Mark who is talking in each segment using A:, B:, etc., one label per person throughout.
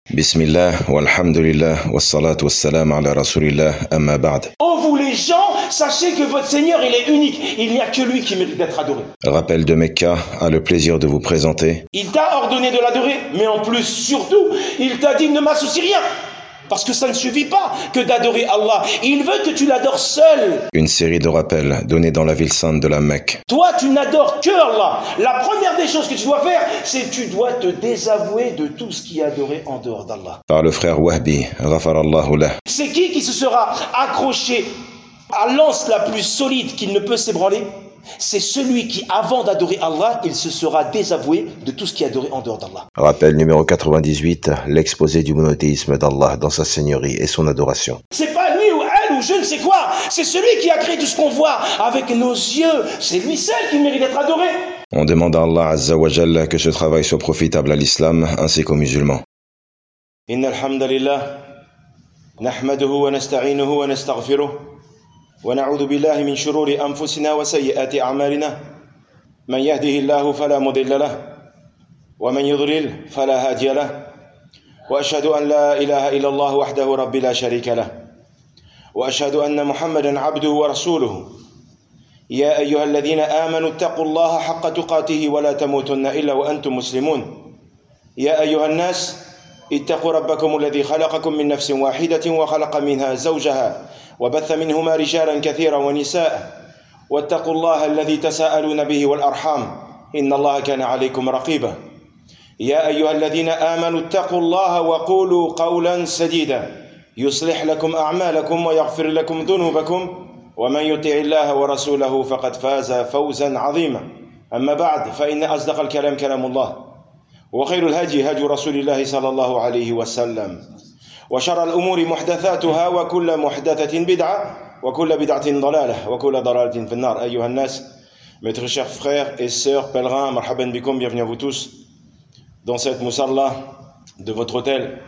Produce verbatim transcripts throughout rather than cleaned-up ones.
A: Bismillah, walhamdulillah, wassalatu wassalam ala rasulillah, amma ba'd.
B: Oh vous les gens, sachez que votre Seigneur il est unique, il n'y a que lui qui mérite d'être adoré.
A: Rappel de Mecca a le plaisir de vous présenter.
B: Il t'a ordonné de l'adorer, mais en plus, surtout, il t'a dit ne m'associe rien. Parce que ça ne suffit pas que d'adorer Allah. Il veut que tu l'adores seul.
A: Une série de rappels donnés dans la ville sainte de la Mecque.
B: Toi, tu n'adores que Allah. La première des choses que tu dois faire, c'est que tu dois te désavouer de tout ce qui est adoré en dehors d'Allah.
A: Par le frère Wahbi, ghafarallahu lah.
B: C'est qui qui se sera accroché à l'anse la plus solide qu'il ne peut s'ébranler? C'est celui qui, avant d'adorer Allah, il se sera désavoué de tout ce qui est adoré en dehors d'Allah.
A: Rappel numéro quatre-vingt-dix-huit, l'exposé du monothéisme d'Allah dans sa seigneurie et son adoration.
B: C'est pas lui ou elle ou je ne sais quoi, c'est celui qui a créé tout ce qu'on voit avec nos yeux. C'est lui seul qui mérite d'être adoré.
A: On demande à Allah Azza wa Jalla que ce travail soit profitable à l'islam ainsi qu'aux musulmans.
B: Inna alhamdulillah, nahmaduhu wa nasta'inuhu wa nastaghfiruh. ونعوذ بالله من شرور أنفسنا وسيئات أعمالنا من يهده الله فلا مضل له ومن يضلل فلا هادي له وأشهد أن لا إله إلا الله وحده رب لا شريك له وأشهد أن محمدا عبده ورسوله يا أيها الذين آمنوا اتقوا الله حق تقاته ولا تموتن إلا وأنتم مسلمون يا أيها الناس اتقوا ربكم الذي خلقكم من نفس واحدة وخلق منها زوجها وبث منهما رجالا كثيرا ونساء واتقوا الله الذي تساءلون به والأرحام إن الله كان عليكم رقيبا يا أيها الذين آمنوا اتقوا الله وقولوا قولا سديدا يصلح لكم أعمالكم ويغفر لكم ذنوبكم ومن يطع الله ورسوله فقد فاز فوزا عظيما أما بعد فإن أصدق الكلام كلام الله وخير الهدي هدي رسول الله صلى الله عليه وسلم وشر الأمور محدثاتها وكل محدثة بدعة وكل بدعة ضلالة وكل ضلالة في النار أيها الناس. Mes très chers frères et sœurs pèlerins, marhaban bikoum, bienvenue à vous tous dans cette musalla de votre hôtel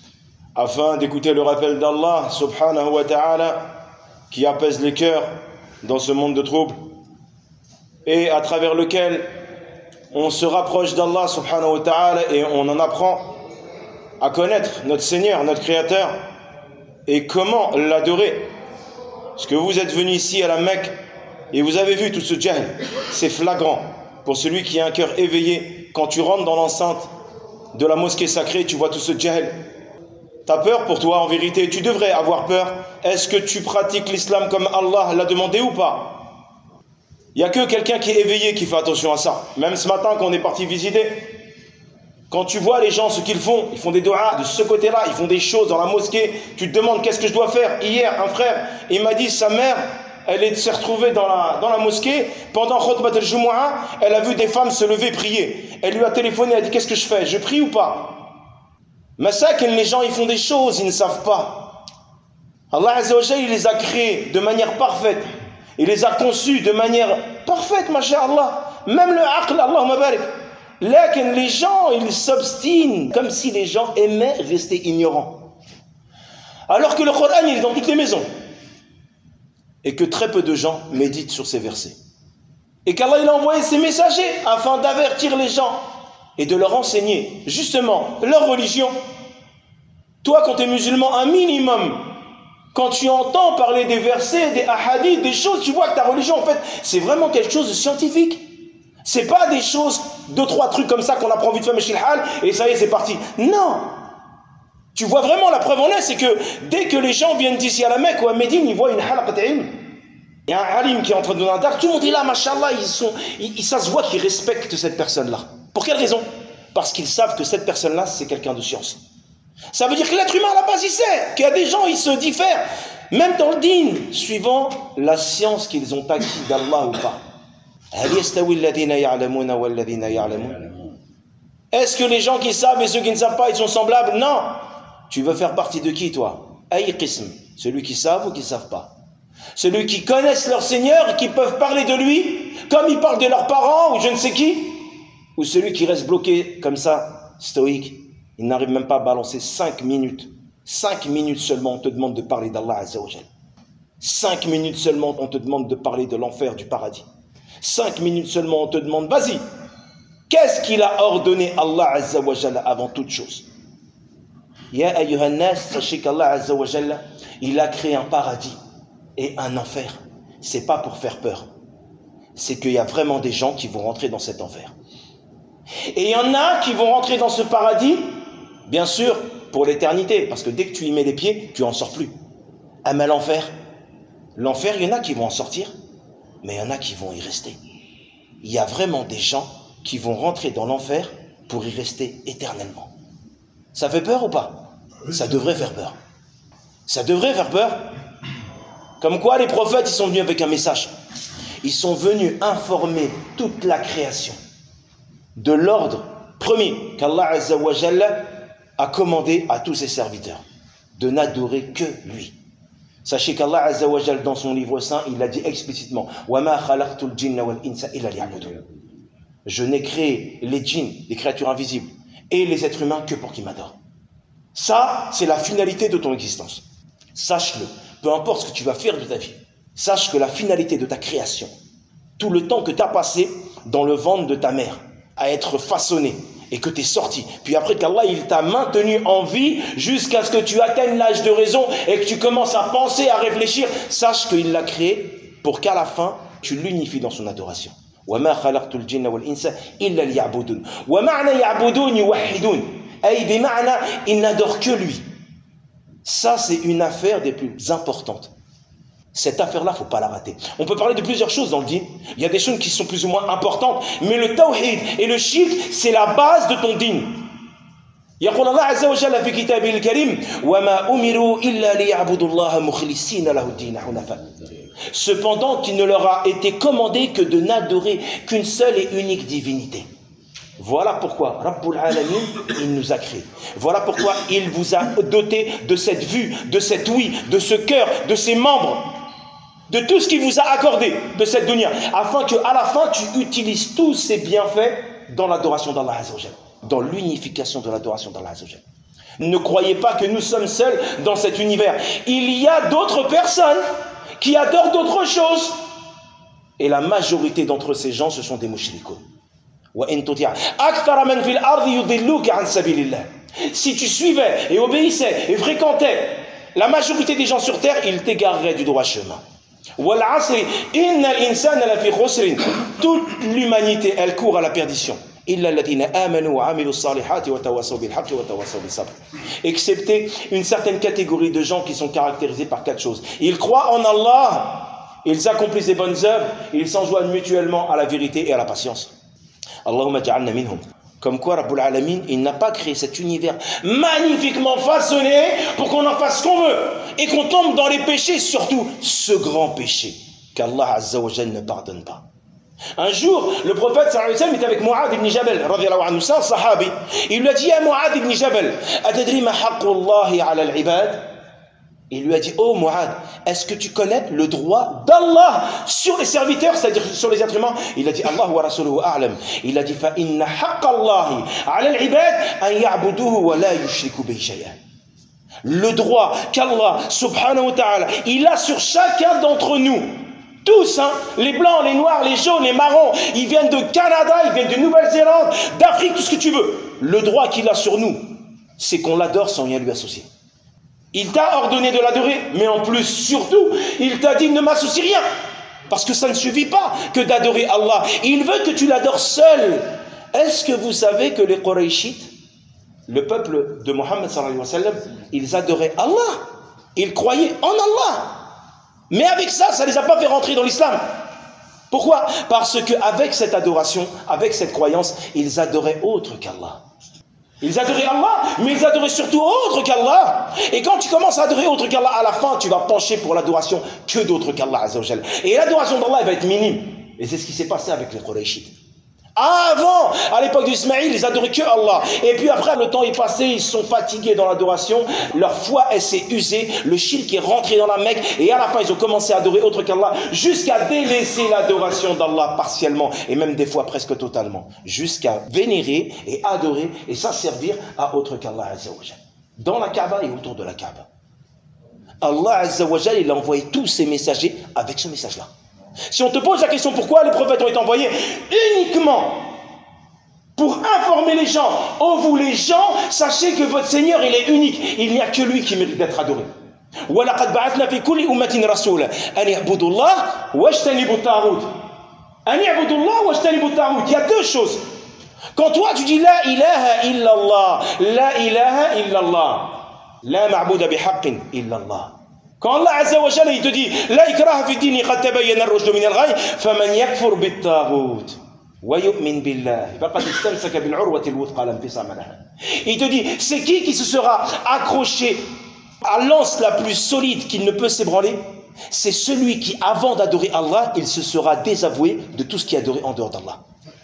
B: afin d'écouter le rappel d'Allah subhanahu wa ta'ala qui apaise les cœurs dans ce monde de troubles et à travers lequel on se rapproche d'Allah subhanahu wa ta'ala et on en apprend à connaître notre Seigneur, notre Créateur et comment l'adorer. Parce que vous êtes venu ici à la Mecque et vous avez vu tout ce jahl, c'est flagrant pour celui qui a un cœur éveillé. Quand tu rentres dans l'enceinte de la mosquée sacrée, tu vois tout ce jahl. T'as peur pour toi en vérité, tu devrais avoir peur. Est-ce que tu pratiques l'islam comme Allah l'a demandé ou pas? Il n'y a que quelqu'un qui est éveillé qui fait attention à ça. Même ce matin quand on est parti visiter, quand tu vois les gens ce qu'ils font, ils font des doigts de ce côté-là, ils font des choses dans la mosquée, tu te demandes qu'est-ce que je dois faire. Hier, un frère, il m'a dit sa mère, elle s'est retrouvée dans la, dans la mosquée, pendant Khutbat al-Jumu'ah, elle a vu des femmes se lever prier. Elle lui a téléphoné, elle a dit qu'est-ce que je fais, je prie ou pas? Mais ça, que les gens ils font des choses, ils ne savent pas. Allah Azza wa Jalla, il les a créés de manière parfaite. Il les a conçus de manière parfaite, masha'Allah. Même le aql, Allahumma barik. Là, les gens, ils s'obstinent comme si les gens aimaient rester ignorants. Alors que le Coran, il est dans toutes les maisons. Et que très peu de gens méditent sur ces versets. Et qu'Allah, il a envoyé ses messagers afin d'avertir les gens et de leur enseigner, justement, leur religion. Toi, quand tu es musulman, un minimum, quand tu entends parler des versets, des hadiths, des choses, tu vois que ta religion, en fait, c'est vraiment quelque chose de scientifique. C'est pas des choses, deux, trois trucs comme ça qu'on apprend vite fait, Meshil Hal, et ça y est, c'est parti. Non! Tu vois vraiment la preuve en est, c'est que dès que les gens viennent d'ici à la Mecque ou à Médine, ils voient une halaqat ilm. Il y a un alim qui est en train de donner un dar, tout le monde est là, mashallah, ils sont, ils, ça se voit qu'ils respectent cette personne-là. Pour quelle raison? Parce qu'ils savent que cette personne-là, c'est quelqu'un de science. Ça veut dire que l'être humain, à la base, il sait qu'il y a des gens, ils se diffèrent, même dans le dîn, suivant la science qu'ils ont acquis d'Allah ou pas. Est-ce que les gens qui savent et ceux qui ne savent pas, ils sont semblables? Non. Tu veux faire partie de qui, toi? Aïqism, celui qui savent ou qui ne savent pas. Celui qui connaissent leur Seigneur et qui peuvent parler de lui comme ils parlent de leurs parents ou je ne sais qui. Ou celui qui reste bloqué comme ça, stoïque. Il n'arrive même pas à balancer cinq minutes. Cinq minutes seulement, on te demande de parler d'Allah Azza wa Jal. Cinq minutes seulement, on te demande de parler de l'enfer, du paradis. Cinq minutes seulement, on te demande, vas-y, qu'est-ce qu'il a ordonné Allah Azza wa Jalla avant toute chose? Ya ayyuhan nas, sachez qu'Allah Azza wa Jalla, il a créé un paradis et un enfer. C'est pas pour faire peur. C'est qu'il y a vraiment des gens qui vont rentrer dans cet enfer. Et il y en a qui vont rentrer dans ce paradis, bien sûr, pour l'éternité, parce que dès que tu y mets les pieds, tu en sors plus. Ah mais l'enfer, l'enfer, il y en a qui vont en sortir, mais il y en a qui vont y rester. Il y a vraiment des gens qui vont rentrer dans l'enfer pour y rester éternellement. Ça fait peur ou pas? Ça devrait faire peur. Ça devrait faire peur. Comme quoi les prophètes, ils sont venus avec un message. Ils sont venus informer toute la création de l'ordre premier qu'Allah Azza wa Jalla a commandé à tous ses serviteurs, de n'adorer que lui. Sachez qu'Allah Azza wa Jalla, dans son livre saint, il a dit explicitement wa ma khalaqtul jinna wal insa illa liya'budun. Je n'ai créé les djinns, les créatures invisibles, et les êtres humains que pour qu'ils m'adorent. Ça, c'est la finalité de ton existence. Sache-le, peu importe ce que tu vas faire de ta vie, sache que la finalité de ta création, tout le temps que tu as passé dans le ventre de ta mère, à être façonné, et que tu es sorti, puis après qu'Allah il t'a maintenu en vie jusqu'à ce que tu atteignes l'âge de raison et que tu commences à penser, à réfléchir, sache qu'il l'a créé pour qu'à la fin, tu l'unifies dans son adoration. وَمَا خَلَقْتُ الْجِنَّ وَالْإِنسَ إِلَّا لِيَعْبُدُونَ وَمَعْنَى يَعْبُدُونَ يُوَحِّدُونَ أي بمعنى il n'adore que lui. Ça c'est une affaire des plus importantes. Cette affaire-là, il ne faut pas la rater. On peut parler de plusieurs choses dans le dîn. Il y a des choses qui sont plus ou moins importantes, mais le tawhid et le shirk, c'est la base de ton dîn. يقول الله عز وجل في كتابه الكريم وما أمروا إلا ليعبدوا الله مخلصين له الدين حنفاء. Cependant, qu'il ne leur a été commandé que de n'adorer qu'une seule et unique divinité. Voilà pourquoi Rabbul Alamin, il nous a créés. Voilà pourquoi il vous a doté de cette vue, de cette ouïe, de ce cœur, de ces membres, de tout ce qu'il vous a accordé de cette dunya, afin qu'à la fin tu utilises tous ces bienfaits dans l'adoration d'Allah Azza wa Jalla, dans l'unification de l'adoration d'Allah Azza wa Jalla. Ne croyez pas que nous sommes seuls dans cet univers. Il y a d'autres personnes qui adorent d'autres choses. Et la majorité d'entre ces gens, ce sont des mushrikoun. Si tu suivais et obéissais et fréquentais la majorité des gens sur terre, ils t'égareraient du droit chemin. Toute l'humanité, elle court à la perdition. Excepté une certaine catégorie de gens qui sont caractérisés par quatre choses. Ils croient en Allah, ils accomplissent des bonnes œuvres, ils s'enjoignent mutuellement à la vérité et à la patience. Allahumma ja'alna minhum. Comme quoi Rabbul Alamin, il n'a pas créé cet univers magnifiquement façonné pour qu'on en fasse ce qu'on veut et qu'on tombe dans les péchés, surtout ce grand péché qu'Allah Azza wa Jalla ne pardonne pas. Un jour, le prophète sallallahu alayhi wa sallam était avec Mu'ad ibn Jabal, radiyallahu anhu, c'est un sahabi. Il lui a dit, ya Mu'ad ibn Jabal, atadri ma haqqullahi ala al-ibad? Il lui a dit, oh Mu'ad, est-ce que tu connais le droit d'Allah sur les serviteurs, c'est-à-dire sur les êtres humains? Il a dit, Allah wa rasuluhu a'lam. Il a dit, fa inna haqqallahi ala al-ibad an ya'buduhu wa la yushriku bihi shay'an. Le droit qu'Allah subhanahu wa ta'ala, il a sur chacun d'entre nous. Tous, hein, les blancs, les noirs, les jaunes, les marrons, ils viennent de Canada, ils viennent de Nouvelle-Zélande, d'Afrique, tout ce que tu veux. Le droit qu'il a sur nous, c'est qu'on l'adore sans rien lui associer. Il t'a ordonné de l'adorer, mais en plus, surtout, il t'a dit ne m'associe rien. Parce que ça ne suffit pas que d'adorer Allah. Il veut que tu l'adores seul. Est-ce que vous savez que les Qurayshites, le peuple de Mohammed sallallahu alayhi wa sallam, ils adoraient Allah. Ils croyaient en Allah. Mais avec ça, ça ne les a pas fait rentrer dans l'islam. Pourquoi? Parce qu'avec cette adoration, avec cette croyance, ils adoraient autre qu'Allah. Ils adoraient Allah, mais ils adoraient surtout autre qu'Allah. Et quand tu commences à adorer autre qu'Allah, à la fin, tu vas pencher pour l'adoration que d'autre qu'Allah Azza wa Jalla. Et l'adoration d'Allah va être minime. Et c'est ce qui s'est passé avec les Qurayshites. Avant, à l'époque d'Ismaïl, ils adoraient que Allah. Et puis après, le temps est passé, ils sont fatigués dans l'adoration. Leur foi, elle s'est usée. Le shirk est rentré dans la Mecque. Et à la fin, ils ont commencé à adorer autre qu'Allah, jusqu'à délaisser l'adoration d'Allah partiellement. Et même des fois presque totalement. Jusqu'à vénérer et adorer et s'asservir à autre qu'Allah Azza wa Jalla. Dans la Kaaba et autour de la Kaaba. Allah Azza wa Jalla, il a envoyé tous ses messagers avec ce message-là. Si on te pose la question pourquoi les prophètes ont été envoyés uniquement pour informer les gens. Oh vous les gens, sachez que votre Seigneur il est unique. Il n'y a que lui qui mérite d'être adoré. وَلَقَدْ بَعَثْنَا فِي كُلِّ أُمَّةٍ رَسُولًا أَنِ اعْبُدُوا اللَّهَ وَاجْتَنِبُوا الطَّاغُوتَ. أَنِ اعْبُدُوا اللَّهَ وَاجْتَنِبُوا الطَّاغُوتَ. Il y a deux choses. Quand toi tu dis La ilaha illallah, La ilaha illallah, La ma'bouda bihaqqin illallah. Quand Allah Azza wa Jalla il te dit La ikraha fi dini qad tabayyana ar-rushdu min al-ghayy faman yakfur bit-taghut wa yu'min billahi faqad istamsaka bil-'urwati al-wuthqa la infisama laha. Il te dit c'est qui qui se sera accroché à l'anse la plus solide qu'il ne peut s'ébranler? C'est celui qui avant d'adorer Allah il se sera désavoué de tout ce qui est adoré en dehors d'Allah.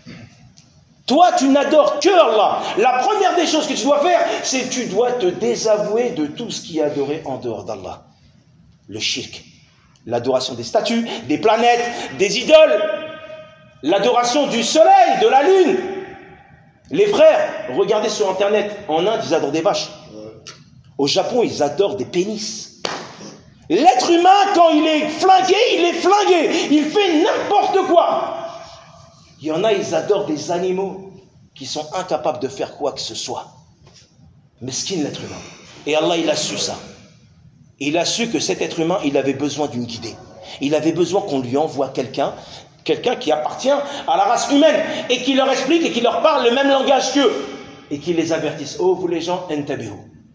B: Toi, tu n'adores que Allah. La première des choses que tu dois faire, c'est que tu dois te désavouer de tout ce qui est adoré en dehors d'Allah. Le shirk, l'adoration des statues, des planètes, des idoles, l'adoration du soleil, de la lune. Les frères, regardez sur Internet, en Inde, ils adorent des vaches. Au Japon, ils adorent des pénis. L'être humain, quand il est flingué, il est flingué. Il fait n'importe quoi. Il y en a, ils adorent des animaux qui sont incapables de faire quoi que ce soit. Mesquine l'être humain. Et Allah, il a su ça. Il a su que cet être humain, il avait besoin d'une guidée. Il avait besoin qu'on lui envoie quelqu'un, quelqu'un qui appartient à la race humaine, et qui leur explique et qui leur parle le même langage qu'eux, et qui les avertisse. Oh, vous les gens, intabihu.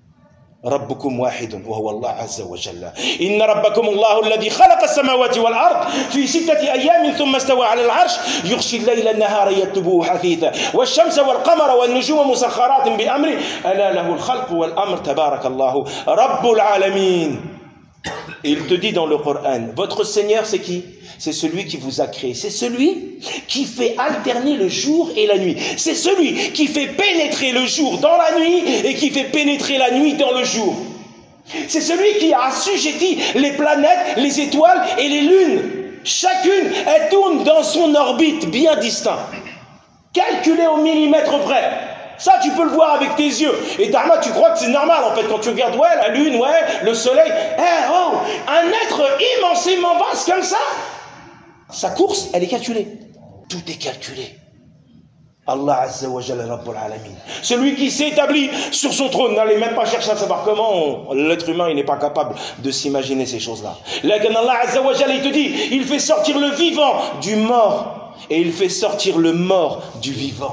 B: ربكم واحد وهو الله عز وجل إن ربكم الله الذي خلق السماوات والأرض في ستة أيام ثم استوى على العرش يغشي الليل النهار يطلبه حثيثا والشمس والقمر والنجوم مسخرات بأمره ألا له الخلق والأمر تبارك الله رب العالمين. Il te dit dans le Coran, votre Seigneur c'est qui? C'est celui qui vous a créé. C'est celui qui fait alterner le jour et la nuit. C'est celui qui fait pénétrer le jour dans la nuit et qui fait pénétrer la nuit dans le jour. C'est celui qui a assujetti les planètes, les étoiles et les lunes. Chacune, elle tourne dans son orbite bien distinct, calculée au millimètre près. Ça, tu peux le voir avec tes yeux. Et Dharma, tu crois que c'est normal, en fait, quand tu regardes, ouais, la lune, ouais, le soleil. Eh, oh, un être immensément vaste comme ça, sa course, elle est calculée. Tout est calculé. Allah Azza wa Jalla Rabbul Alamin. Celui qui s'établit sur son trône, n'allez même pas chercher à savoir comment l'être humain, il n'est pas capable de s'imaginer ces choses-là. Là, Allah Azza wa Jalla, il te dit, il fait sortir le vivant du mort. Et il fait sortir le mort du vivant.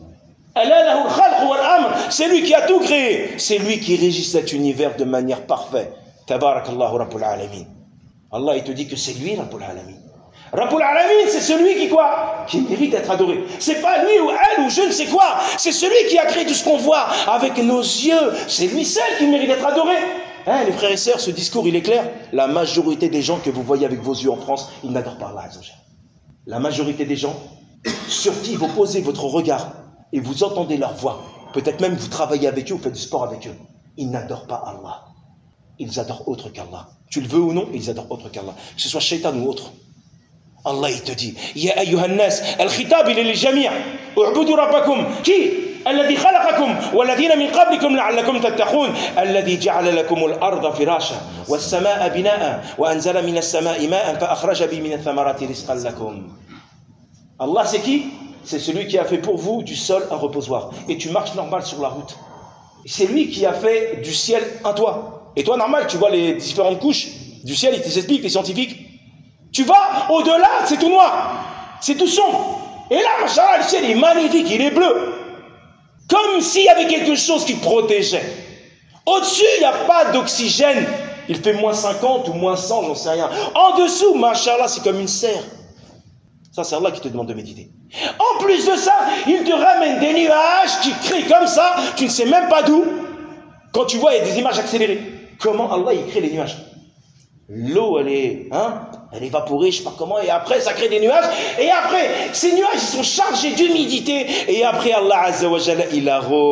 B: C'est lui qui a tout créé. C'est lui qui régit cet univers de manière parfaite. Tabarakallahu Rabbul Alamin. Allah, il te dit que c'est lui Rabbul Alamin. Rabbul Alamin, c'est celui qui quoi? Qui mérite d'être adoré. C'est pas lui ou elle ou je ne sais quoi. C'est celui qui a créé tout ce qu'on voit avec nos yeux. C'est lui seul qui mérite d'être adoré. Hein, les frères et sœurs, ce discours, il est clair. La majorité des gens que vous voyez avec vos yeux en France, ils n'adorent pas Allah Azza wa Jalla. La majorité des gens, sur qui vous posez votre regard et vous entendez leur voix, peut-être même vous travaillez avec eux, vous faites du sport avec eux, ils n'adorent pas Allah. Ils adorent autre qu'Allah. Tu le veux ou non, ils adorent autre qu'Allah. Que ce soit shaitan ou autre. Allah, il te dit, Ya ayyuhan nas, al-khitab il est les jami', u'budu rabbakum, qui الذي خلقكم والذين من قبلكم لعلكم تتقون الذي جعل لكم الأرض فراشا والسماء بناء وأنزل من السماء ماء فأخرج به من الثمرات رزقا لكم. Allah, c'est qui? C'est celui qui a fait pour vous du sol un reposoir. Et tu marches normal sur la route. C'est lui qui a fait du ciel un toit. Et toi, normal, tu vois les différentes couches du ciel, il t'explique, les scientifiques. Tu vas au-delà, c'est tout noir. C'est tout sombre. Et là, machallah, le ciel est magnifique, il est bleu. Comme s'il y avait quelque chose qui te protégeait. Au-dessus, il n'y a pas d'oxygène. Il fait moins cinquante ou moins cent, j'en sais rien. En dessous, machallah, c'est comme une serre. Ça, c'est Allah qui te demande de méditer. En plus de ça, il te ramène des nuages qui créent comme ça, tu ne sais même pas d'où. Quand tu vois, il y a des images accélérées. Comment Allah, il crée les nuages? L'eau, elle est, hein, elle est évaporée, je sais pas comment, et après, ça crée des nuages. Et après, ces nuages, ils sont chargés d'humidité. Et après, Allah Azza wa Jalla, il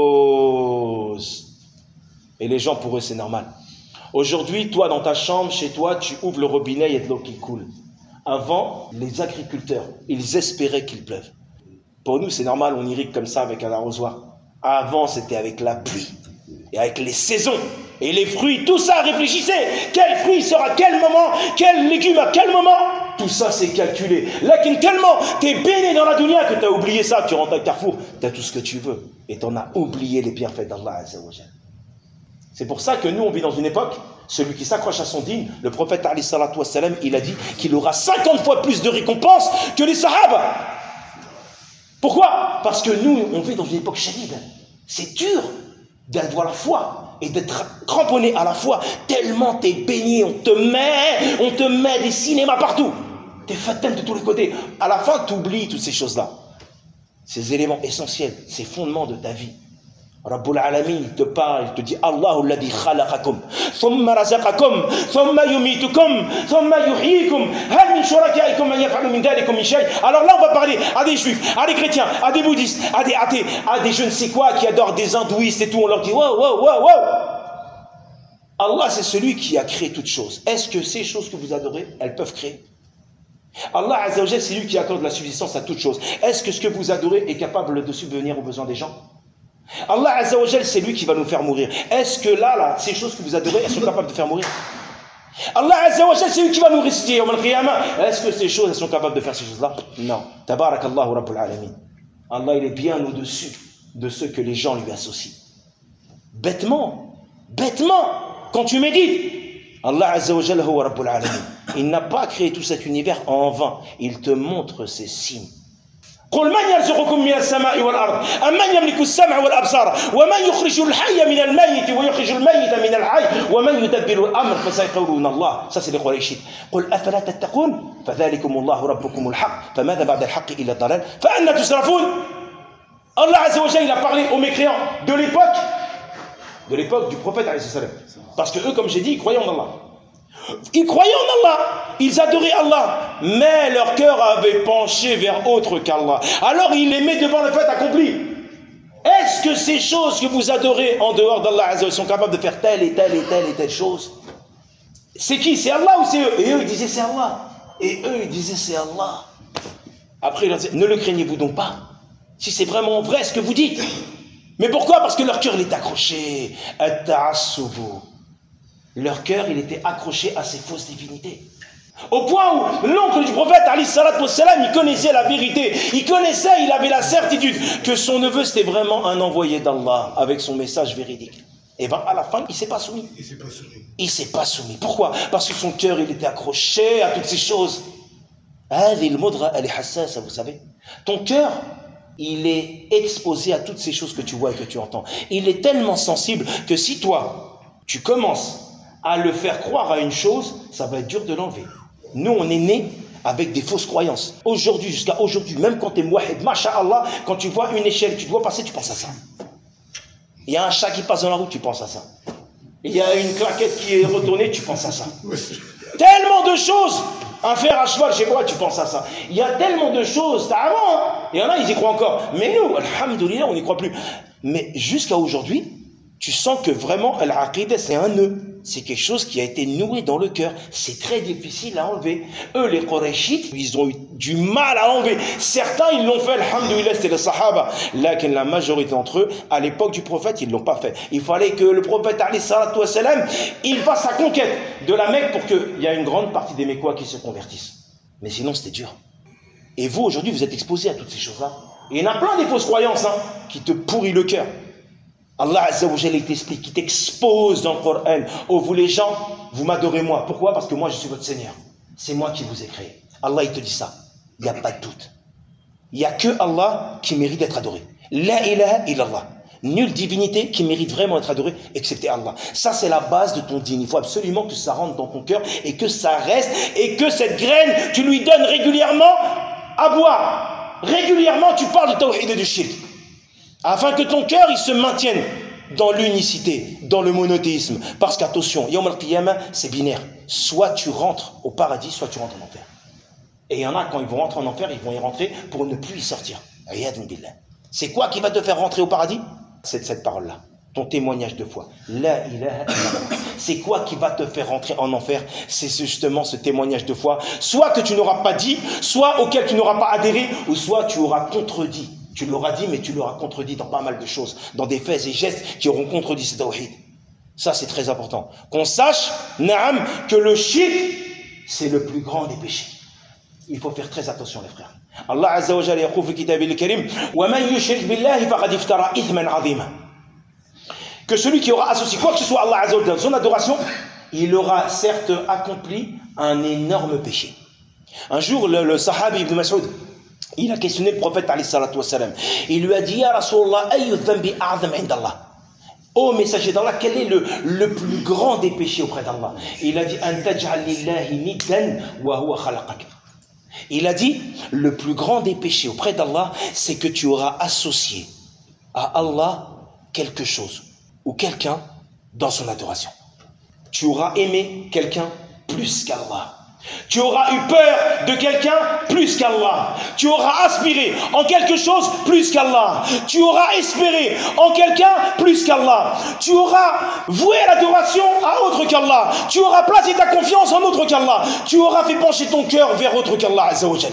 B: arrose. Et les gens, pour eux, c'est normal. Aujourd'hui, toi, dans ta chambre, chez toi, tu ouvres le robinet, il y a de l'eau qui coule. Avant, les agriculteurs, ils espéraient qu'il pleuve. Pour nous, c'est normal, on irrigue comme ça avec un arrosoir. Avant, c'était avec la pluie et avec les saisons et les fruits, tout ça, réfléchissez. Quel fruit sera à quel moment? Quel légume à quel moment? Tout ça, c'est calculé. Là, tellement t'es béni dans la dunya que t'as oublié ça. Tu rentres à Carrefour, t'as tout ce que tu veux. Et t'en as oublié les bienfaits d'Allah Azza wa Jal. C'est pour ça que nous, on vit dans une époque, celui qui s'accroche à son dîn, le prophète alayhi salatu wassalam, il a dit qu'il aura cinquante fois plus de récompenses que les sahaba. Pourquoi? Parce que nous, on vit dans une époque shadid. C'est dur d'avoir la foi et d'être cramponné à la foi, tellement t'es baigné, on te met, on te met des cinémas partout. T'es fatem de tous les côtés. À la fin, tu oublies toutes ces choses-là. Ces éléments essentiels, ces fondements de ta vie. Rabbul Alamin, il te parle, il te dit Allahu alladhi khalaqakum, thumma razaqakum, thumma yumitukum, thumma yuhyikum, hal min shurakaikum man yaf'alu min dhalikum min shay. Alors là, on va parler à des juifs, à des chrétiens, à des bouddhistes, à des athées, à des je ne sais quoi qui adorent des hindouistes et tout. On leur dit wow, wow, wow, wow. Allah, c'est celui qui a créé toutes choses. Est-ce que ces choses que vous adorez, elles peuvent créer? Allah Azza wa Jal, c'est lui qui accorde la subsistance à toutes choses. Est-ce que ce que vous adorez est capable de subvenir aux besoins des gens? Allah Azza wa Jal, c'est lui qui va nous faire mourir. Est-ce que là, là, ces choses que vous adorez, elles sont capables de faire mourir? Allah Azza wa Jal, c'est lui qui va nous réciter Yawm al-Qiyamah. Est-ce que ces choses, elles sont capables de faire ces choses-là? Non. Tabarakallahu Rabbul Alamin. Allah, il est bien au-dessus de ce que les gens lui associent. Bêtement, bêtement, quand tu médites, Allah Azza wa Jal huwa Rabbul Alamin. Il n'a pas créé tout cet univers en vain. Il te montre ses signes. قل من يرزقكم من السماء والأرض أمن يملك السمع والأبصار ومن يخرج الحي من الميت ويخرج الميت من الحي ومن يدبر الأمر فسيقولون الله. Ça c'est les Qurayshites. قل أفلا تتقون فذلكم الله ربكم الحق فماذا بعد الحق إلا الضلال فأنا تصرفون. Allah Azza wa Jalla, il a parlé aux mécréants de l'époque de l'époque du prophète alayhi salam. Parce que eux, comme j'ai dit, ils croyaient en Allah. Ils croyaient en Allah, ils adoraient Allah, mais leur cœur avait penché vers autre qu'Allah. Alors ils les mettent devant le fait accompli. Est-ce que ces choses que vous adorez en dehors d'Allah Azza wa Jalla sont capables de faire telle et telle et telle et telle chose? C'est qui? C'est Allah ou c'est eux? Et eux ils disaient c'est Allah. Et eux ils disaient c'est Allah. Après ils leur disaient ne le craignez-vous donc pas, si c'est vraiment vrai ce que vous dites. Mais pourquoi? Parce que leur cœur il est accroché. At-ta'assubu. Leur cœur, il était accroché à ces fausses divinités. Au point où l'oncle du prophète, alayhi salatu wassalam, il connaissait la vérité. Il connaissait, il avait la certitude que son neveu, c'était vraiment un envoyé d'Allah avec son message véridique. Et bien, à la fin, il ne s'est pas soumis. Il ne s'est pas soumis. Il ne s'est pas soumis. Pourquoi? Parce que son cœur, il était accroché à toutes ces choses. Elle est hassasa, vous savez. Ton cœur, il est exposé à toutes ces choses que tu vois et que tu entends. Il est tellement sensible que si toi, tu commences à le faire croire à une chose, ça va être dur de l'enlever. Nous, on est nés avec des fausses croyances. Aujourd'hui, jusqu'à aujourd'hui, même quand tu es mouahid, masha'Allah, quand tu vois une échelle, tu dois passer, tu penses à ça. Il y a un chat qui passe dans la route, tu penses à ça. Il y a une claquette qui est retournée, tu penses à ça. Tellement de choses. Un fer à cheval chez moi, tu penses à ça. Il y a tellement de choses. T'as avant, hein. Il y en a, ils y croient encore. Mais nous, alhamdoulilah, on n'y croit plus. Mais jusqu'à aujourd'hui, tu sens que vraiment, al-aqidah, c'est un nœud. C'est quelque chose qui a été noué dans le cœur. C'est très difficile à enlever. Eux, les Qurayshites, ils ont eu du mal à enlever. Certains, ils l'ont fait, alhamdoulilah, c'était les Sahaba. Là, la majorité d'entre eux, à l'époque du prophète, ils ne l'ont pas fait. Il fallait que le prophète, alayhi salatu wassalam, il fasse sa conquête de la Mecque pour qu'il y ait une grande partie des Mécois qui se convertissent. Mais sinon, c'était dur. Et vous, aujourd'hui, vous êtes exposés à toutes ces choses-là. Et il y en a plein des fausses croyances hein, qui te pourrissent le cœur. Allah Azza wa Jalla t'explique, qui t'expose dans le Coran. Oh, vous les gens, vous m'adorez moi. Pourquoi? Parce que moi, je suis votre Seigneur. C'est moi qui vous ai créé. Allah, il te dit ça. Il n'y a pas de doute. Il n'y a que Allah qui mérite d'être adoré. La ilaha illallah. Nulle divinité qui mérite vraiment d'être adorée, excepté Allah. Ça, c'est la base de ton dîne. Il faut absolument que ça rentre dans ton cœur et que ça reste et que cette graine, tu lui donnes régulièrement à boire. Régulièrement, tu parles de tawhid et du shirk. Afin que ton cœur, il se maintienne dans l'unicité, dans le monothéisme. Parce qu'attention, Yawm al-Qiyamah, c'est binaire. Soit tu rentres au paradis, soit tu rentres en enfer. Et il y en a, quand ils vont rentrer en enfer, ils vont y rentrer pour ne plus y sortir. C'est quoi qui va te faire rentrer au paradis? C'est cette parole-là, ton témoignage de foi. La ilaha illallah. C'est quoi qui va te faire rentrer en enfer? C'est justement ce témoignage de foi. Soit que tu n'auras pas dit, soit auquel tu n'auras pas adhéré, ou soit tu auras contredit. Tu l'auras dit, mais tu l'auras contredit dans pas mal de choses, dans des faits et gestes qui auront contredit ce tawhid. Ça, c'est très important. Qu'on sache, naam, que le shirk, c'est le plus grand des péchés. Il faut faire très attention les frères. Allah Azza wa Jalla yaqul fi kitabil karim wa man yushrik billahi faqad iftara ithman 'azima. Que celui qui aura associé quoi que ce soit à Allah Azza wa Jalla dans son adoration, il aura certes accompli un énorme péché. Un jour, le, le sahabi Ibn Mas'ud, il a questionné le prophète alayhi salatu wassalam. Il lui a dit Ya Rasulallah, ayyu dhanbi a'zam 'inda Allah. Ô messager d'Allah, quel est le, le plus grand des péchés auprès d'Allah? Il a dit An taj'al lillahi niddan wa huwa khalaqak. Il a dit le plus grand des péchés auprès d'Allah, c'est que tu auras associé à Allah quelque chose ou quelqu'un dans son adoration. Tu auras aimé quelqu'un plus qu'Allah. Tu auras eu peur de quelqu'un plus qu'Allah. Tu auras aspiré en quelque chose plus qu'Allah. Tu auras espéré en quelqu'un plus qu'Allah. Tu auras voué l'adoration à autre qu'Allah. Tu auras placé ta confiance en autre qu'Allah. Tu auras fait pencher ton cœur vers autre qu'Allah Azza wa Jal.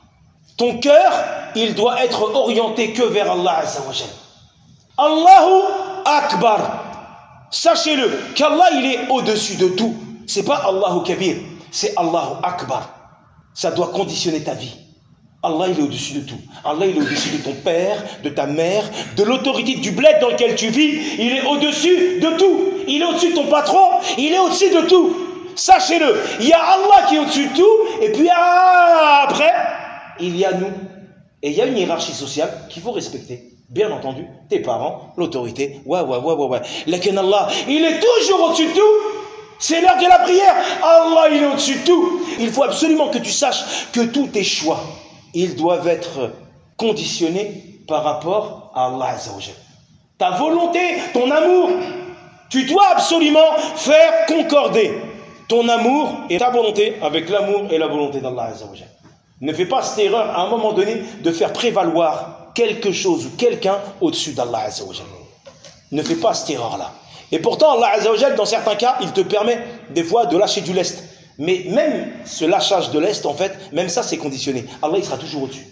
B: Ton cœur, il doit être orienté que vers Allah Azza wa Jal. Allahu Akbar. Sachez-le, qu'Allah il est au-dessus de tout. C'est pas Allahu Kabir. C'est Allahu Akbar. Ça doit conditionner ta vie. Allah il est au-dessus de tout. Allah il est au-dessus de ton père, de ta mère, de l'autorité du bled dans lequel tu vis. Il est au-dessus de tout. Il est au-dessus de ton patron. Il est au-dessus de tout. Sachez-le. Il y a Allah qui est au-dessus de tout. Et puis ah, après, il y a nous. Et il y a une hiérarchie sociale qu'il faut respecter. Bien entendu, tes parents, l'autorité. Ouais, ouais, ouais, ouais, ouais. Lakin Allah, il est toujours au-dessus de tout. C'est l'heure de la prière. Allah, il est au-dessus de tout. Il faut absolument que tu saches que tous tes choix, ils doivent être conditionnés par rapport à Allah Azza wa Jal. Ta volonté, ton amour, tu dois absolument faire concorder ton amour et ta volonté avec l'amour et la volonté d'Allah Azza wa Jal. Ne fais pas cette erreur à un moment donné de faire prévaloir quelque chose ou quelqu'un au-dessus d'Allah Azza wa Jal. Ne fais pas cette erreur-là. Et pourtant, Allah Azza wa Jal, dans certains cas, il te permet des fois de lâcher du lest. Mais même ce lâchage de lest, en fait, même ça, c'est conditionné. Allah, il sera toujours au-dessus.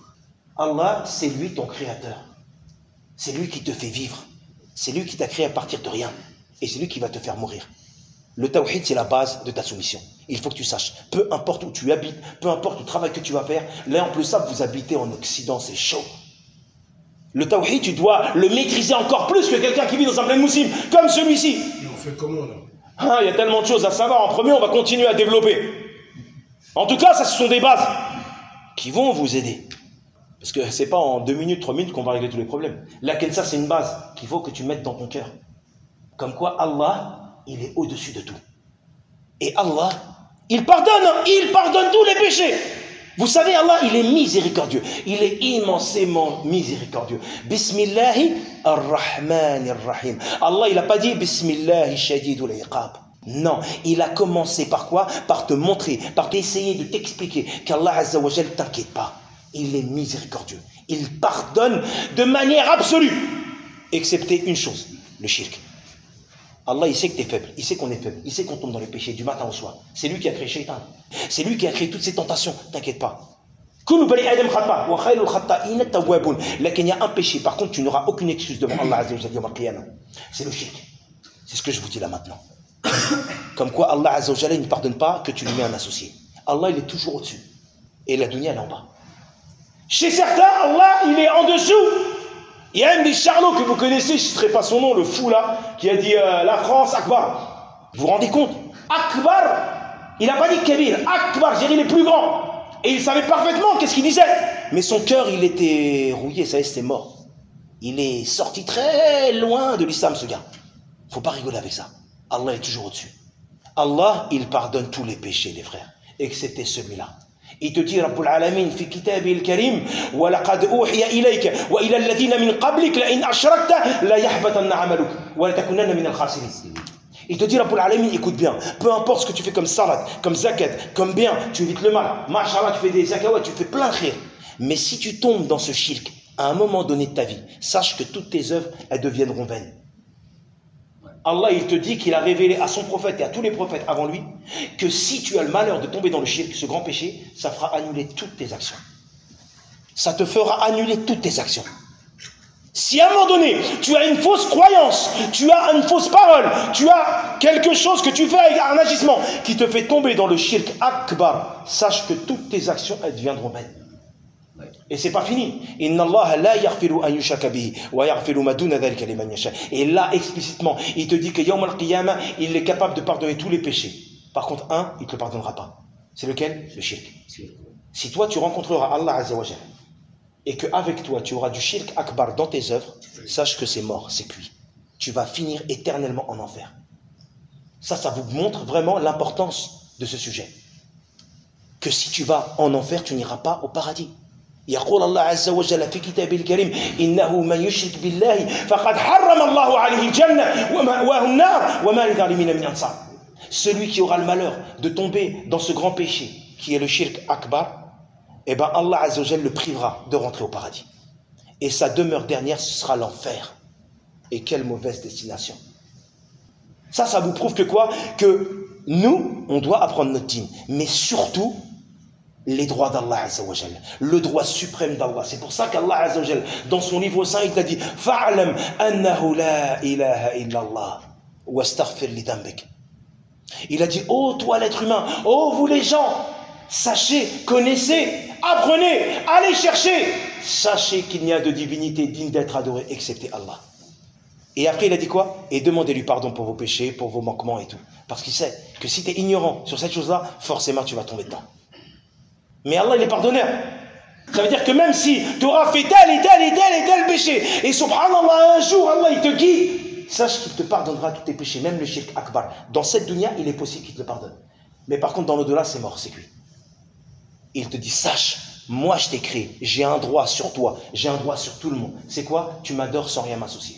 B: Allah, c'est lui ton créateur. C'est lui qui te fait vivre. C'est lui qui t'a créé à partir de rien. Et c'est lui qui va te faire mourir. Le tawhid, c'est la base de ta soumission. Il faut que tu saches, peu importe où tu habites, peu importe le travail que tu vas faire, là, en plus ça, vous habitez en Occident, c'est chaud. Le tawhid, tu dois le maîtriser encore plus que quelqu'un qui vit dans un plein musulman, comme celui-ci.
C: Et on fait comment là?
B: Ah, il y a tellement de choses à savoir. En premier, on va continuer à développer. En tout cas, ça, ce sont des bases qui vont vous aider. Parce que c'est pas en deux minutes, trois minutes qu'on va régler tous les problèmes. Là, ça, c'est une base qu'il faut que tu mettes dans ton cœur. Comme quoi, Allah, il est au-dessus de tout. Et Allah, il pardonne, il pardonne tous les péchés. Vous savez, Allah, il est miséricordieux. Il est immensément miséricordieux. Bismillahi ar-Rahman ar-Rahim. Allah, il n'a pas dit Bismillahi shadidul iqab. Non, il a commencé par quoi? Par te montrer, par essayer de t'expliquer qu'Allah Azza wa Jal, t'inquiète pas. Il est miséricordieux. Il pardonne de manière absolue. Excepté une chose, le shirk. Allah, il sait que tu es faible, il sait qu'on est faible, il sait qu'on tombe dans les péchés du matin au soir. C'est lui qui a créé Shaitan. C'est lui qui a créé toutes ces tentations, t'inquiète pas. Là, qu'il y a un péché, par contre, tu n'auras aucune excuse devant Allah Azza wa Jalla. C'est le shirk. C'est ce que je vous dis là maintenant. Comme quoi, Allah Azza wa Jalla ne pardonne pas que tu lui mets un associé. Allah, il est toujours au-dessus. Et la dunya, elle est en bas. Chez certains, Allah, il est en dessous. Il y a un des charlots que vous connaissez, je ne citerai pas son nom, le fou là, qui a dit euh, la France, Akbar. Vous vous rendez compte? Akbar, il n'a pas dit Kabir, Akbar, j'ai dit les plus grands. Et il savait parfaitement qu'est-ce qu'il disait. Mais son cœur, il était rouillé, ça y est, c'était mort. Il est sorti très loin de l'islam, ce gars. Il ne faut pas rigoler avec ça. Allah est toujours au-dessus. Allah, il pardonne tous les péchés, les frères, excepté celui-là. Il te dit Rabbul Alamin fi kitabil karim wa laqad uhiya ilayka wa ila alladhina min qablik la in ashrakta la yahbatanna 'amaluk wa la takunanna min al-khasirin. Il te dit Rabbul Alamin, écoute bien, peu importe ce que tu fais comme salat, comme zakat, comme bien, tu évites le mal. Masha'Allah, tu fais des zakawat, tu fais plein de khir. Mais si tu tombes dans ce shirk à un moment donné de ta vie, sache que toutes tes œuvres elles deviendront vaines. Allah, il te dit qu'il a révélé à son prophète et à tous les prophètes avant lui que si tu as le malheur de tomber dans le shirk, ce grand péché, ça fera annuler toutes tes actions. Ça te fera annuler toutes tes actions. Si à un moment donné, tu as une fausse croyance, tu as une fausse parole, tu as quelque chose que tu fais avec un agissement qui te fait tomber dans le shirk akbar, sache que toutes tes actions, elles deviendront bêtes. Et c'est pas fini. Inna Allah la yaghfiru an yushraka bihi wa yaghfiru ma duna dhalika liman yasha. Et là explicitement, il te dit que yawm al-qiyamah, il est capable de pardonner tous les péchés. Par contre, un, il te le pardonnera pas. C'est lequel? Le shirk. Si toi tu rencontreras Allah Azza wa Jalla et qu'avec toi tu auras du shirk akbar dans tes œuvres, sache que c'est mort, c'est cuit. Tu vas finir éternellement en enfer. Ça, ça vous montre vraiment l'importance de ce sujet. Que si tu vas en enfer, tu n'iras pas au paradis. يقول الله عز وجل في كتابه الكريم إنه من يشرك بالله فقد حرم الله عليه الجنة ومأواه النار وما للظالمين من أنصار. Celui qui aura le malheur de tomber dans ce grand péché qui est le shirk akbar, eh ben Allah Azza wa Jalla le privera de rentrer au paradis. Et sa demeure dernière, ce sera l'enfer. Et quelle mauvaise destination. Ça, ça vous prouve que quoi? Que nous, on doit apprendre notre dîne, mais surtout les droits d'Allah Azza wa Jalla, le droit suprême d'Allah. C'est pour ça qu'Allah Azza wa Jalla, dans son livre saint, il t'a dit fa'alam annahu la ilaha illallah wastaghfir li dhanbik. Il a dit ô toi l'être humain, ô vous les gens, sachez, connaissez, apprenez, allez chercher, sachez qu'il n'y a de divinité digne d'être adorée excepté Allah. Et après il a dit quoi? Et demandez-lui pardon pour vos péchés, pour vos manquements et tout. Parce qu'il sait que si tu es ignorant sur cette chose-là, forcément tu vas tomber dedans. Mais Allah il est pardonneur. Ça veut dire que même si tu auras fait tel et tel et tel et tel péché, et subhanallah un jour Allah il te guide, sache qu'il te pardonnera tous tes péchés, même le shirk akbar. Dans cette dunya il est possible qu'il te le pardonne. Mais par contre dans l'au-delà c'est mort, c'est cuit. Il te dit sache, moi je t'ai créé, j'ai un droit sur toi, j'ai un droit sur tout le monde. C'est quoi? Tu m'adores sans rien m'associer.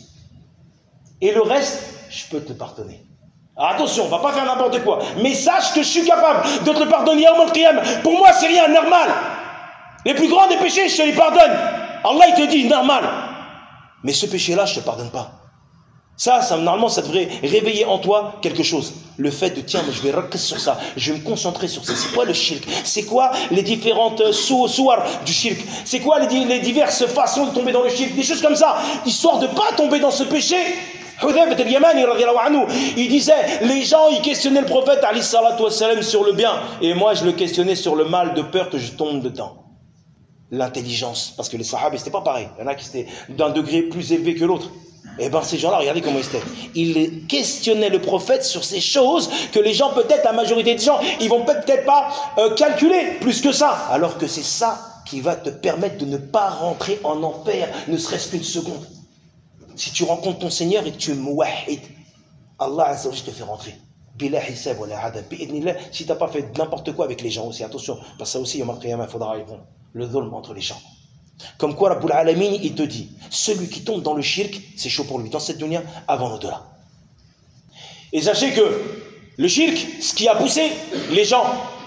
B: Et le reste, je peux te le pardonner. Alors attention, on ne va pas faire n'importe quoi. Mais sache que je suis capable de te le pardonner au moment qiyam. Pour moi, c'est rien, normal. Les plus grands des péchés, je te les pardonne. Allah, il te dit, normal. Mais ce péché-là, je ne te pardonne pas. Ça, ça, normalement, ça devrait réveiller en toi quelque chose. Le fait de, tiens, mais je vais rester sur ça. Je vais me concentrer sur ça. C'est quoi le shirk? C'est quoi les différentes souars du shirk? C'est quoi les, les diverses façons de tomber dans le shirk? Des choses comme ça. Histoire de ne pas tomber dans ce péché. Hudayf al-Yamani, il disait, les gens, ils questionnaient le prophète alayhi salatu wassalam sur le bien, et moi je le questionnais sur le mal, de peur que je tombe dedans. L'intelligence, parce que les sahabas c'était pas pareil, il y en a qui étaient d'un degré plus élevé que l'autre. Et bien ces gens-là, regardez comment ils étaient. Ils questionnaient le prophète sur ces choses que les gens, peut-être la majorité des gens, ils vont peut-être pas euh, calculer plus que ça, alors que c'est ça qui va te permettre de ne pas rentrer en enfer, ne serait-ce qu'une seconde. Si tu rencontres ton Seigneur et que tu es muwahhid, Allah Azza wa Jalla te fait rentrer. Bila hisab wa la adab. Si tu n'as pas fait n'importe quoi avec les gens aussi, attention, parce que ça aussi, il faudra répondre. Le dhulm entre les gens. Comme quoi, Rabbul Alamin, il te dit, celui qui tombe dans le shirk, c'est chaud pour lui, dans cette dunya, avant l'au-delà. Et sachez que le shirk, ce qui a poussé les gens